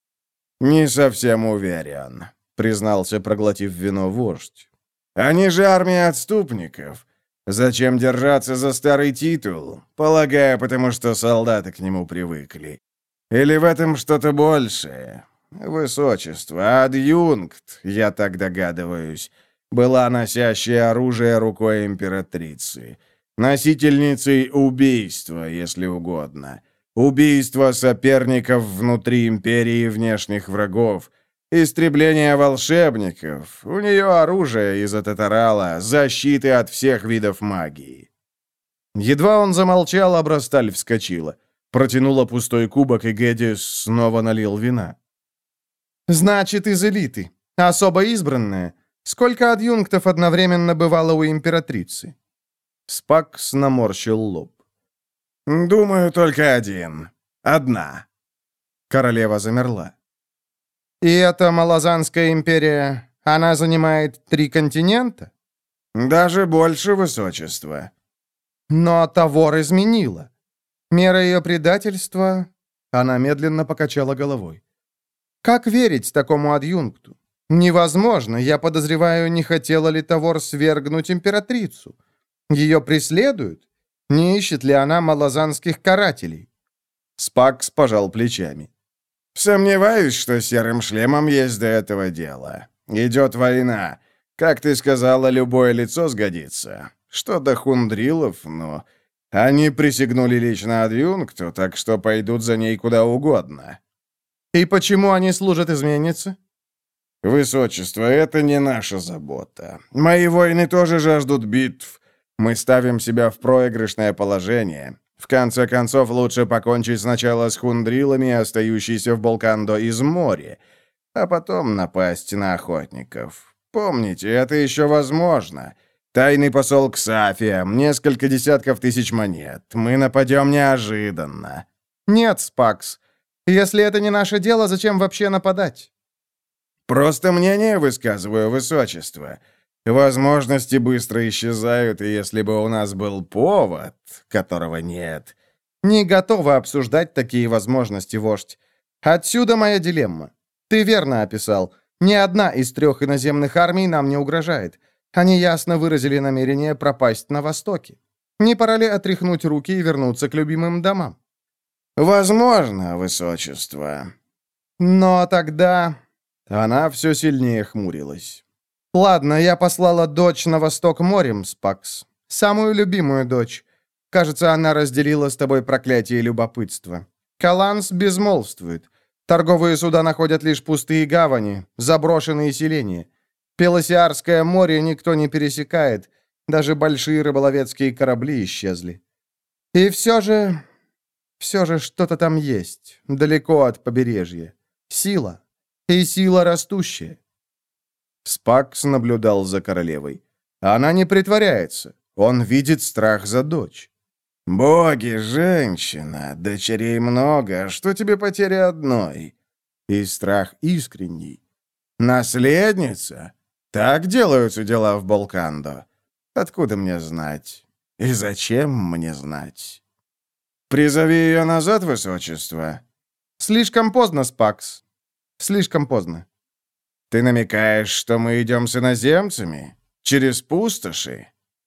«Не совсем уверен», — признался, проглотив вино, вождь. «Они же армия отступников. Зачем держаться за старый титул? Полагаю, потому что солдаты к нему привыкли. Или в этом что-то большее? Высочество, адъюнкт, я так догадываюсь, была носящая оружие рукой императрицы. Носительницей убийства, если угодно. Убийство соперников внутри империи и внешних врагов. Истребление волшебников. У нее оружие из Ататарала, защиты от всех видов магии». Едва он замолчал, Абрасталь вскочила. Протянула пустой кубок, и Гэддис снова налил вина. «Значит, из элиты. Особо избранная. Сколько адъюнктов одновременно бывало у императрицы?» Спакс наморщил лоб. «Думаю, только один. Одна». Королева замерла. «И эта Малозанская империя, она занимает три континента?» «Даже больше, высочество». «Но Тавор изменила. Мера ее предательства...» Она медленно покачала головой. «Как верить такому адъюнкту? Невозможно, я подозреваю, не хотела ли Тавор свергнуть императрицу. Ее преследуют? Не ищет ли она малозанских карателей?» Спакс пожал плечами. «Сомневаюсь, что серым шлемом есть до этого дела. Идет война. Как ты сказала, любое лицо сгодится. Что до хундрилов, ну... Они присягнули лично адъюнкту, так что пойдут за ней куда угодно». «И почему они служат изменнице?» «Высочество, это не наша забота. Мои воины тоже жаждут битв. Мы ставим себя в проигрышное положение. В конце концов, лучше покончить сначала с хундрилами, остающейся в Болкандо из моря, а потом напасть на охотников. Помните, это еще возможно. Тайный посол Ксафия, несколько десятков тысяч монет. Мы нападем неожиданно». «Нет, Спакс. Если это не наше дело, зачем вообще нападать?» «Просто мнение высказываю, высочество. Возможности быстро исчезают, и если бы у нас был повод, которого нет...» «Не готова обсуждать такие возможности, вождь. Отсюда моя дилемма. Ты верно описал. Ни одна из трех иноземных армий нам не угрожает. Они ясно выразили намерение пропасть на Востоке. Не пора ли отряхнуть руки и вернуться к любимым домам?» «Возможно, высочество». «Но тогда...» Она все сильнее хмурилась. «Ладно, я послала дочь на восток морем, Спакс. Самую любимую дочь. Кажется, она разделила с тобой проклятие любопытства. Каланс безмолвствует. Торговые суда находят лишь пустые гавани, заброшенные селения. Пелосиарское море никто не пересекает. Даже большие рыболовецкие корабли исчезли. И все же... Все же что-то там есть, далеко от побережья. Сила. И сила растущая. Спакс наблюдал за королевой. Она не притворяется. Он видит страх за дочь. «Боги, женщина, дочерей много, что тебе потеря одной?» И страх искренний. «Наследница? Так делаются дела в Балкандо. Откуда мне знать? И зачем мне знать?» «Призови ее назад, высочество». «Слишком поздно, Спакс. Слишком поздно». «Ты намекаешь, что мы идем с иноземцами? Через пустоши?»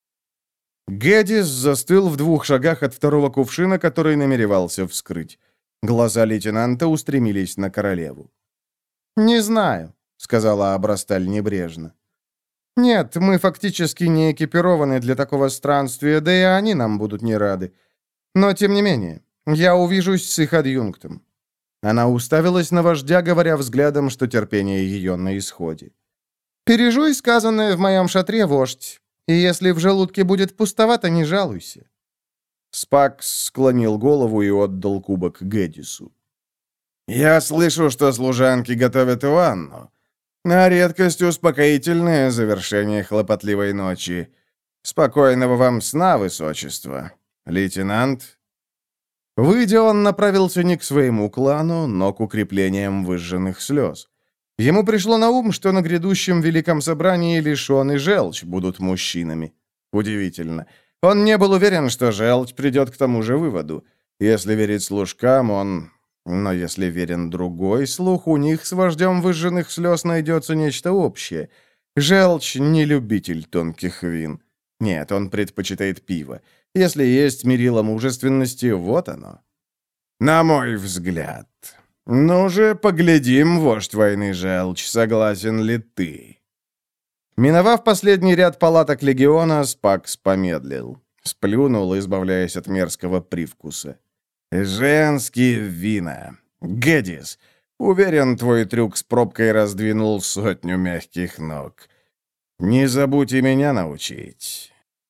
Гэдис застыл в двух шагах от второго кувшина, который намеревался вскрыть. Глаза лейтенанта устремились на королеву. «Не знаю», — сказала Абрасталь небрежно. «Нет, мы фактически не экипированы для такого странствия, да и они нам будут не рады. Но, тем не менее, я увижусь с их адъюнктом». Она уставилась на вождя, говоря взглядом, что терпение ее на исходе. «Пережуй сказанное в моем шатре, вождь. И если в желудке будет пустовато, не жалуйся». Спакс склонил голову и отдал кубок Гэдису. «Я слышу, что служанки готовят ванну. На редкость успокоительное завершение хлопотливой ночи. Спокойного вам сна, высочество. Лейтенант». Выйдя, он направился не к своему клану, но к укреплениям выжженных слез. Ему пришло на ум, что на грядущем великом собрании лишь он и Желчь будут мужчинами. Удивительно. Он не был уверен, что Желчь придет к тому же выводу. Если верить служкам, он... Но если верен другой слух, у них с вождем выжженных слез найдется нечто общее. Желчь не любитель тонких вин. Нет, он предпочитает пиво. Если есть мерило мужественности, вот оно. На мой взгляд... «Ну же, поглядим, вождь войны Желчь, согласен ли ты?» Миновав последний ряд палаток легиона, Спакс помедлил. Сплюнул, избавляясь от мерзкого привкуса. «Женские вина. Гэдис, уверен, твой трюк с пробкой раздвинул сотню мягких ног. Не забудь и меня научить».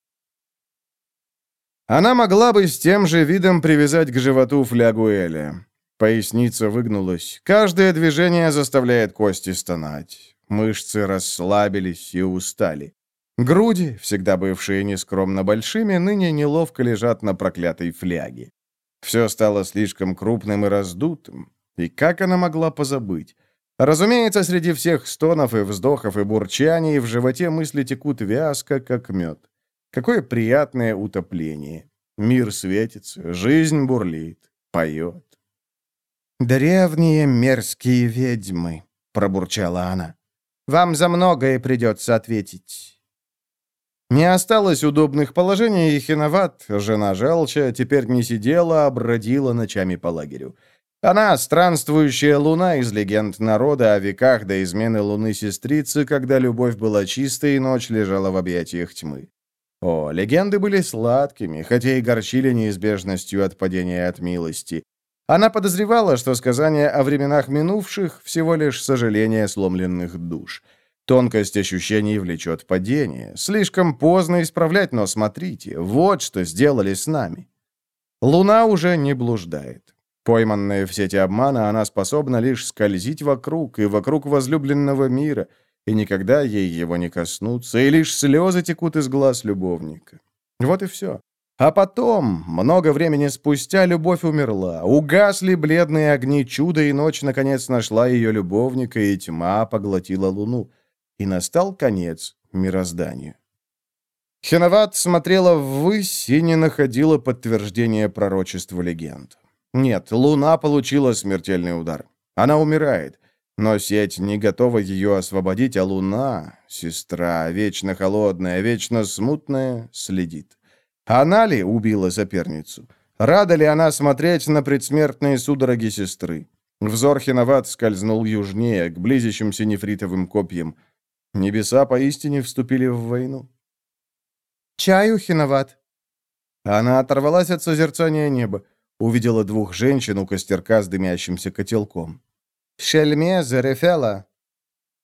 Она могла бы с тем же видом привязать к животу флягу Эля. Поясница выгнулась. Каждое движение заставляет кости стонать. Мышцы расслабились и устали. Груди, всегда бывшие нескромно большими, ныне неловко лежат на проклятой фляге. Все стало слишком крупным и раздутым. И как она могла позабыть? Разумеется, среди всех стонов и вздохов и бурчаний в животе мысли текут вязко, как мед. Какое приятное утопление. Мир светится, жизнь бурлит, поет. «Древние мерзкие ведьмы», — пробурчала она. «Вам за многое придется ответить». Не осталось удобных положений, и Хиноват, жена Желча, теперь не сидела, а бродила ночами по лагерю. Она — странствующая луна из легенд народа о веках до измены луны-сестрицы, когда любовь была чистой и ночь лежала в объятиях тьмы. О, легенды были сладкими, хотя и горчили неизбежностью отпадения от милости. Она подозревала, что сказания о временах минувших — всего лишь сожаление сломленных душ. Тонкость ощущений влечет падение. Слишком поздно исправлять, но смотрите, вот что сделали с нами. Луна уже не блуждает. Пойманная в сети обмана, она способна лишь скользить вокруг и вокруг возлюбленного мира, и никогда ей его не коснуться, и лишь слезы текут из глаз любовника. Вот и все. А потом, много времени спустя, любовь умерла. Угасли бледные огни чуда, и ночь, наконец, нашла ее любовника, и тьма поглотила луну. И настал конец мирозданию. Хиноват смотрела ввысь и не находила подтверждения пророчества легенд. Нет, луна получила смертельный удар. Она умирает. Но сеть не готова ее освободить, а луна, сестра, вечно холодная, вечно смутная, следит. Она ли убила соперницу? Рада ли она смотреть на предсмертные судороги сестры? Взор Хиноват скользнул южнее, к близящимся нефритовым копьям. Небеса поистине вступили в войну. «Чаю, Хиноват?» Она оторвалась от созерцания неба, увидела двух женщин у костерка с дымящимся котелком. «Шельме Зерефела!»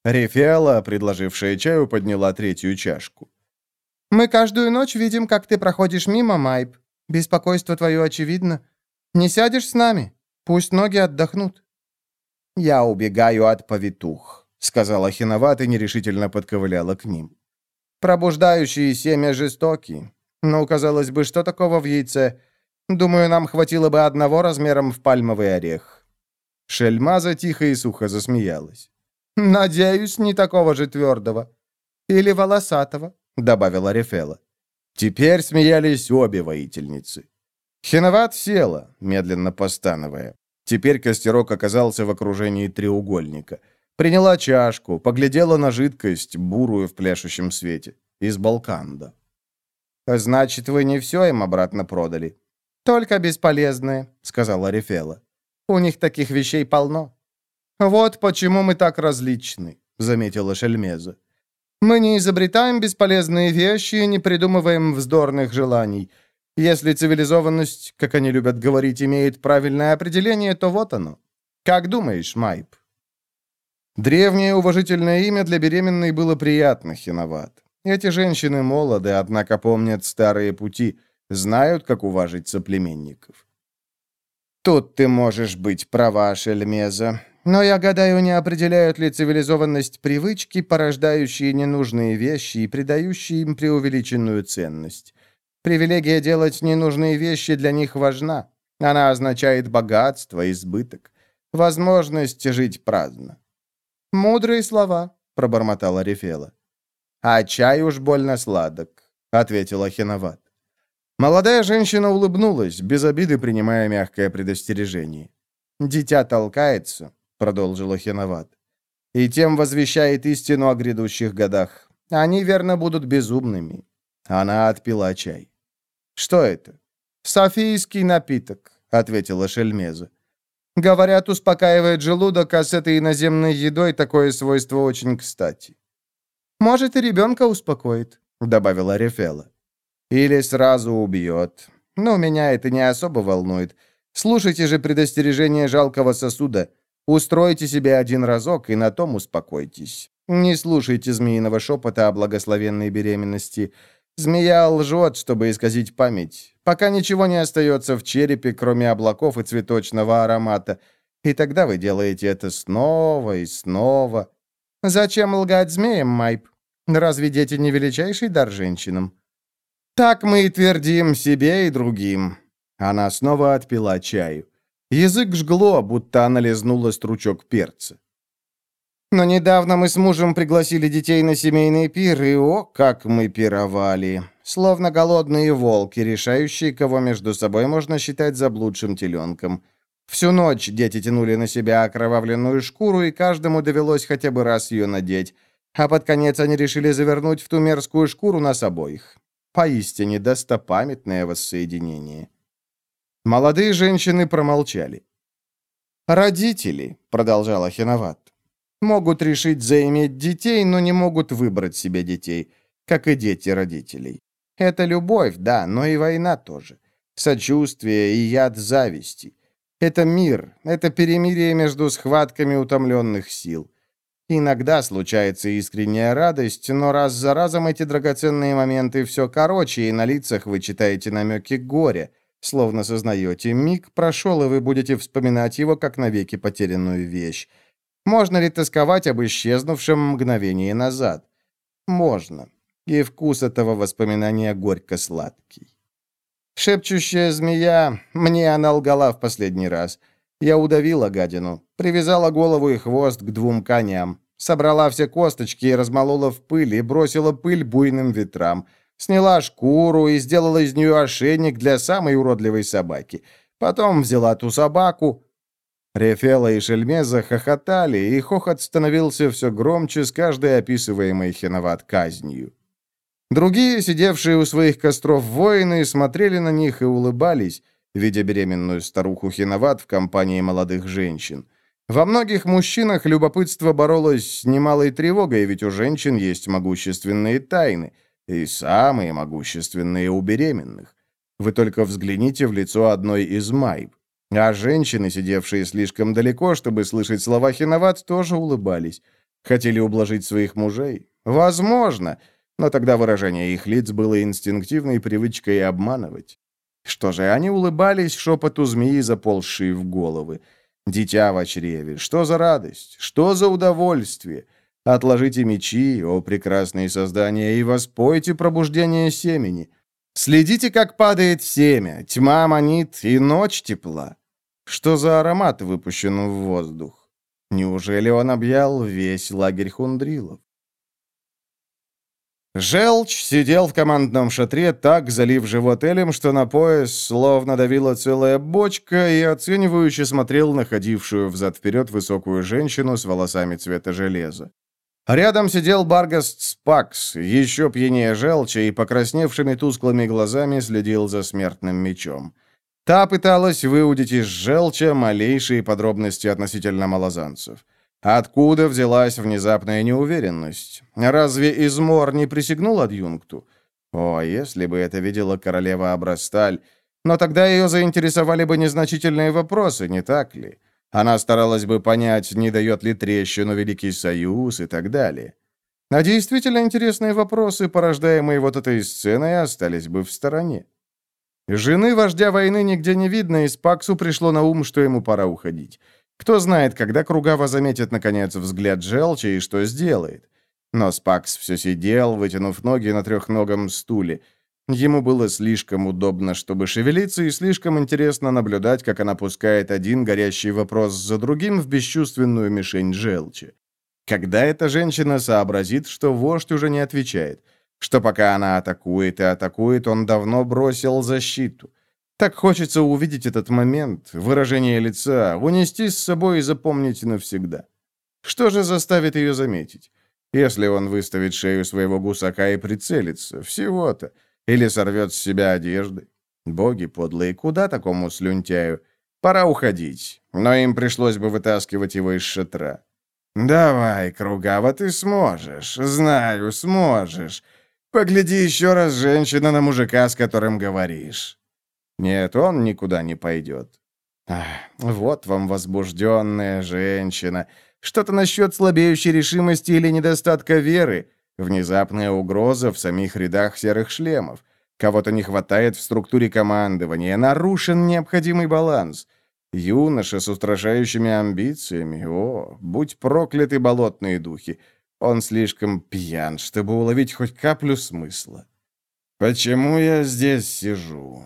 Рефиала, предложившая чаю, подняла третью чашку. «Мы каждую ночь видим, как ты проходишь мимо, Майб. Беспокойство твое очевидно. Не сядешь с нами? Пусть ноги отдохнут». «Я убегаю от повитух», — сказала Хиноват и нерешительно подковыляла к ним. «Пробуждающие семя жестоки. Ну, казалось бы, что такого в яйце? Думаю, нам хватило бы одного размером в пальмовый орех». Шельмаза тихо и сухо засмеялась. «Надеюсь, не такого же твердого. Или волосатого», — добавила Рефела. Теперь смеялись обе воительницы. Хиноват села, медленно постановая. Теперь костерок оказался в окружении треугольника. Приняла чашку, поглядела на жидкость, бурую в пляшущем свете, из балканда. «Значит, вы не все им обратно продали?» «Только бесполезные», — сказала Рефела. «У них таких вещей полно». «Вот почему мы так различны», — заметила Шельмеза. «Мы не изобретаем бесполезные вещи и не придумываем вздорных желаний. Если цивилизованность, как они любят говорить, имеет правильное определение, то вот оно. Как думаешь, Майб?» Древнее уважительное имя для беременной было приятно, Хиноват. Эти женщины молоды, однако помнят старые пути, знают, как уважить соплеменников. «Тут ты можешь быть права, Шельмеза. Но я гадаю, не определяют ли цивилизованность привычки, порождающие ненужные вещи и придающие им преувеличенную ценность. Привилегия делать ненужные вещи для них важна. Она означает богатство, избыток, возможность жить праздно». «Мудрые слова», — пробормотала Рефела. «А чай уж больно сладок», — ответила Хиноват. Молодая женщина улыбнулась, без обиды принимая мягкое предостережение. «Дитя толкается», — продолжила Хиноват, «и тем возвещает истину о грядущих годах. Они, верно, будут безумными». Она отпила чай. «Что это?» «Софийский напиток», — ответила Шельмеза. «Говорят, успокаивает желудок, а с этой иноземной едой такое свойство очень кстати». «Может, и ребенка успокоит», — добавила Рефела. «Или сразу убьет. Но меня это не особо волнует. Слушайте же предостережение жалкого сосуда. Устройте себе один разок и на том успокойтесь. Не слушайте змеиного шепота о благословенной беременности. Змея лжет, чтобы исказить память, пока ничего не остается в черепе, кроме облаков и цветочного аромата. И тогда вы делаете это снова и снова. Зачем лгать змеям, Майб? Разве дети не величайший дар женщинам?» «Так мы и твердим себе и другим». Она снова отпила чаю. Язык жгло, будто она лизнула стручок перца. «Но недавно мы с мужем пригласили детей на семейный пир, и о, как мы пировали! Словно голодные волки, решающие, кого между собой можно считать заблудшим теленком. Всю ночь дети тянули на себя окровавленную шкуру, и каждому довелось хотя бы раз ее надеть. А под конец они решили завернуть в ту мерзкую шкуру нас обоих. Поистине достопамятное воссоединение». Молодые женщины промолчали. «Родители», — продолжала Хиноват, — «могут решить заиметь детей, но не могут выбрать себе детей, как и дети родителей. Это любовь, да, но и война тоже. Сочувствие и яд зависти. Это мир, это перемирие между схватками утомленных сил. Иногда случается искренняя радость, но раз за разом эти драгоценные моменты все короче, и на лицах вы читаете намеки горя, словно сознаете, миг прошел, и вы будете вспоминать его, как навеки потерянную вещь. Можно ли тосковать об исчезнувшем мгновении назад? Можно. И вкус этого воспоминания горько-сладкий. Шепчущая змея, мне она лгала в последний раз. Я удавила гадину, привязала голову и хвост к двум коням, собрала все косточки и размолола в пыль, и бросила пыль буйным ветрам, сняла шкуру и сделала из нее ошейник для самой уродливой собаки. Потом взяла ту собаку. Рефела и Шельмеза хохотали, и хохот становился все громче с каждой описываемой Хиноват казнью. Другие, сидевшие у своих костров воины, смотрели на них и улыбались, видя беременную старуху Хиноват в компании молодых женщин. Во многих мужчинах любопытство боролось с немалой тревогой, ведь у женщин есть могущественные тайны, и самые могущественные у беременных. Вы только взгляните в лицо одной из Майб. А женщины, сидевшие слишком далеко, чтобы слышать слова Хиноват, тоже улыбались. Хотели ублажить своих мужей? Возможно, но тогда выражение их лиц было инстинктивной привычкой обманывать. Что же, они улыбались шепоту змеи, заползшей в головы. Дитя в чреве, что за радость, что за удовольствие! Отложите мечи, о прекрасные создания, и воспойте пробуждение семени. Следите, как падает семя, тьма манит, и ночь тепла. Что за аромат выпущен в воздух? Неужели он объял весь лагерь хундрилов? Желчь сидел в командном шатре, так залив живот элем, что на пояс словно давила целая бочка, и оценивающе смотрел на ходившую взад-вперед высокую женщину с волосами цвета железа. Рядом сидел Баргаст Спакс, еще пьянее желча, и покрасневшими тусклыми глазами следил за смертным мечом. Та пыталась выудить из желча малейшие подробности относительно малозанцев. Откуда взялась внезапная неуверенность? Разве Измор не присягнул адъюнкту? О, если бы это видела королева Абрасталь! Но тогда ее заинтересовали бы незначительные вопросы, не так ли? Она старалась бы понять, не дает ли трещину Великий Союз и так далее. А действительно интересные вопросы, порождаемые вот этой сценой, остались бы в стороне. Жены вождя войны нигде не видно, и Спаксу пришло на ум, что ему пора уходить. Кто знает, когда Кругава заметит, наконец, взгляд желчи и что сделает. Но Спакс все сидел, вытянув ноги на трехногом стуле. Ему было слишком удобно, чтобы шевелиться, и слишком интересно наблюдать, как она пускает один горящий вопрос за другим в бесчувственную мишень желчи. Когда эта женщина сообразит, что вождь уже не отвечает, что пока она атакует и атакует, он давно бросил защиту. Так хочется увидеть этот момент, выражение лица, унести с собой и запомнить навсегда. Что же заставит ее заметить? Если он выставит шею своего гусака и прицелится, всего-то, или сорвет с себя одежды. Боги подлые, куда такому слюнтяю? Пора уходить, но им пришлось бы вытаскивать его из шатра. «Давай, Кругава, ты сможешь, знаю, сможешь. Погляди еще раз, женщина, на мужика, с которым говоришь». Нет, он никуда не пойдет. Ах, вот вам возбужденная женщина. Что-то насчет слабеющей решимости или недостатка веры. Внезапная угроза в самих рядах серых шлемов. Кого-то не хватает в структуре командования. Нарушен необходимый баланс. Юноша с устрашающими амбициями. О, будь прокляты болотные духи. Он слишком пьян, чтобы уловить хоть каплю смысла. «Почему я здесь сижу?»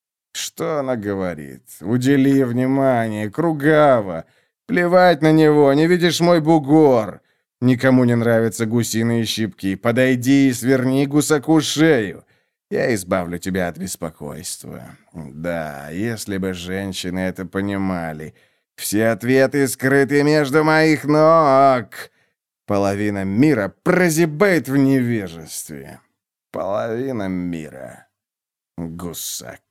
Что она говорит? Удели внимание, Кругава. Плевать на него, не видишь мой бугор. Никому не нравятся гусиные щипки. Подойди и сверни гусаку шею. Я избавлю тебя от беспокойства. Да, если бы женщины это понимали. Все ответы скрыты между моих ног. Половина мира прозябает в невежестве. Половина мира. Гусак.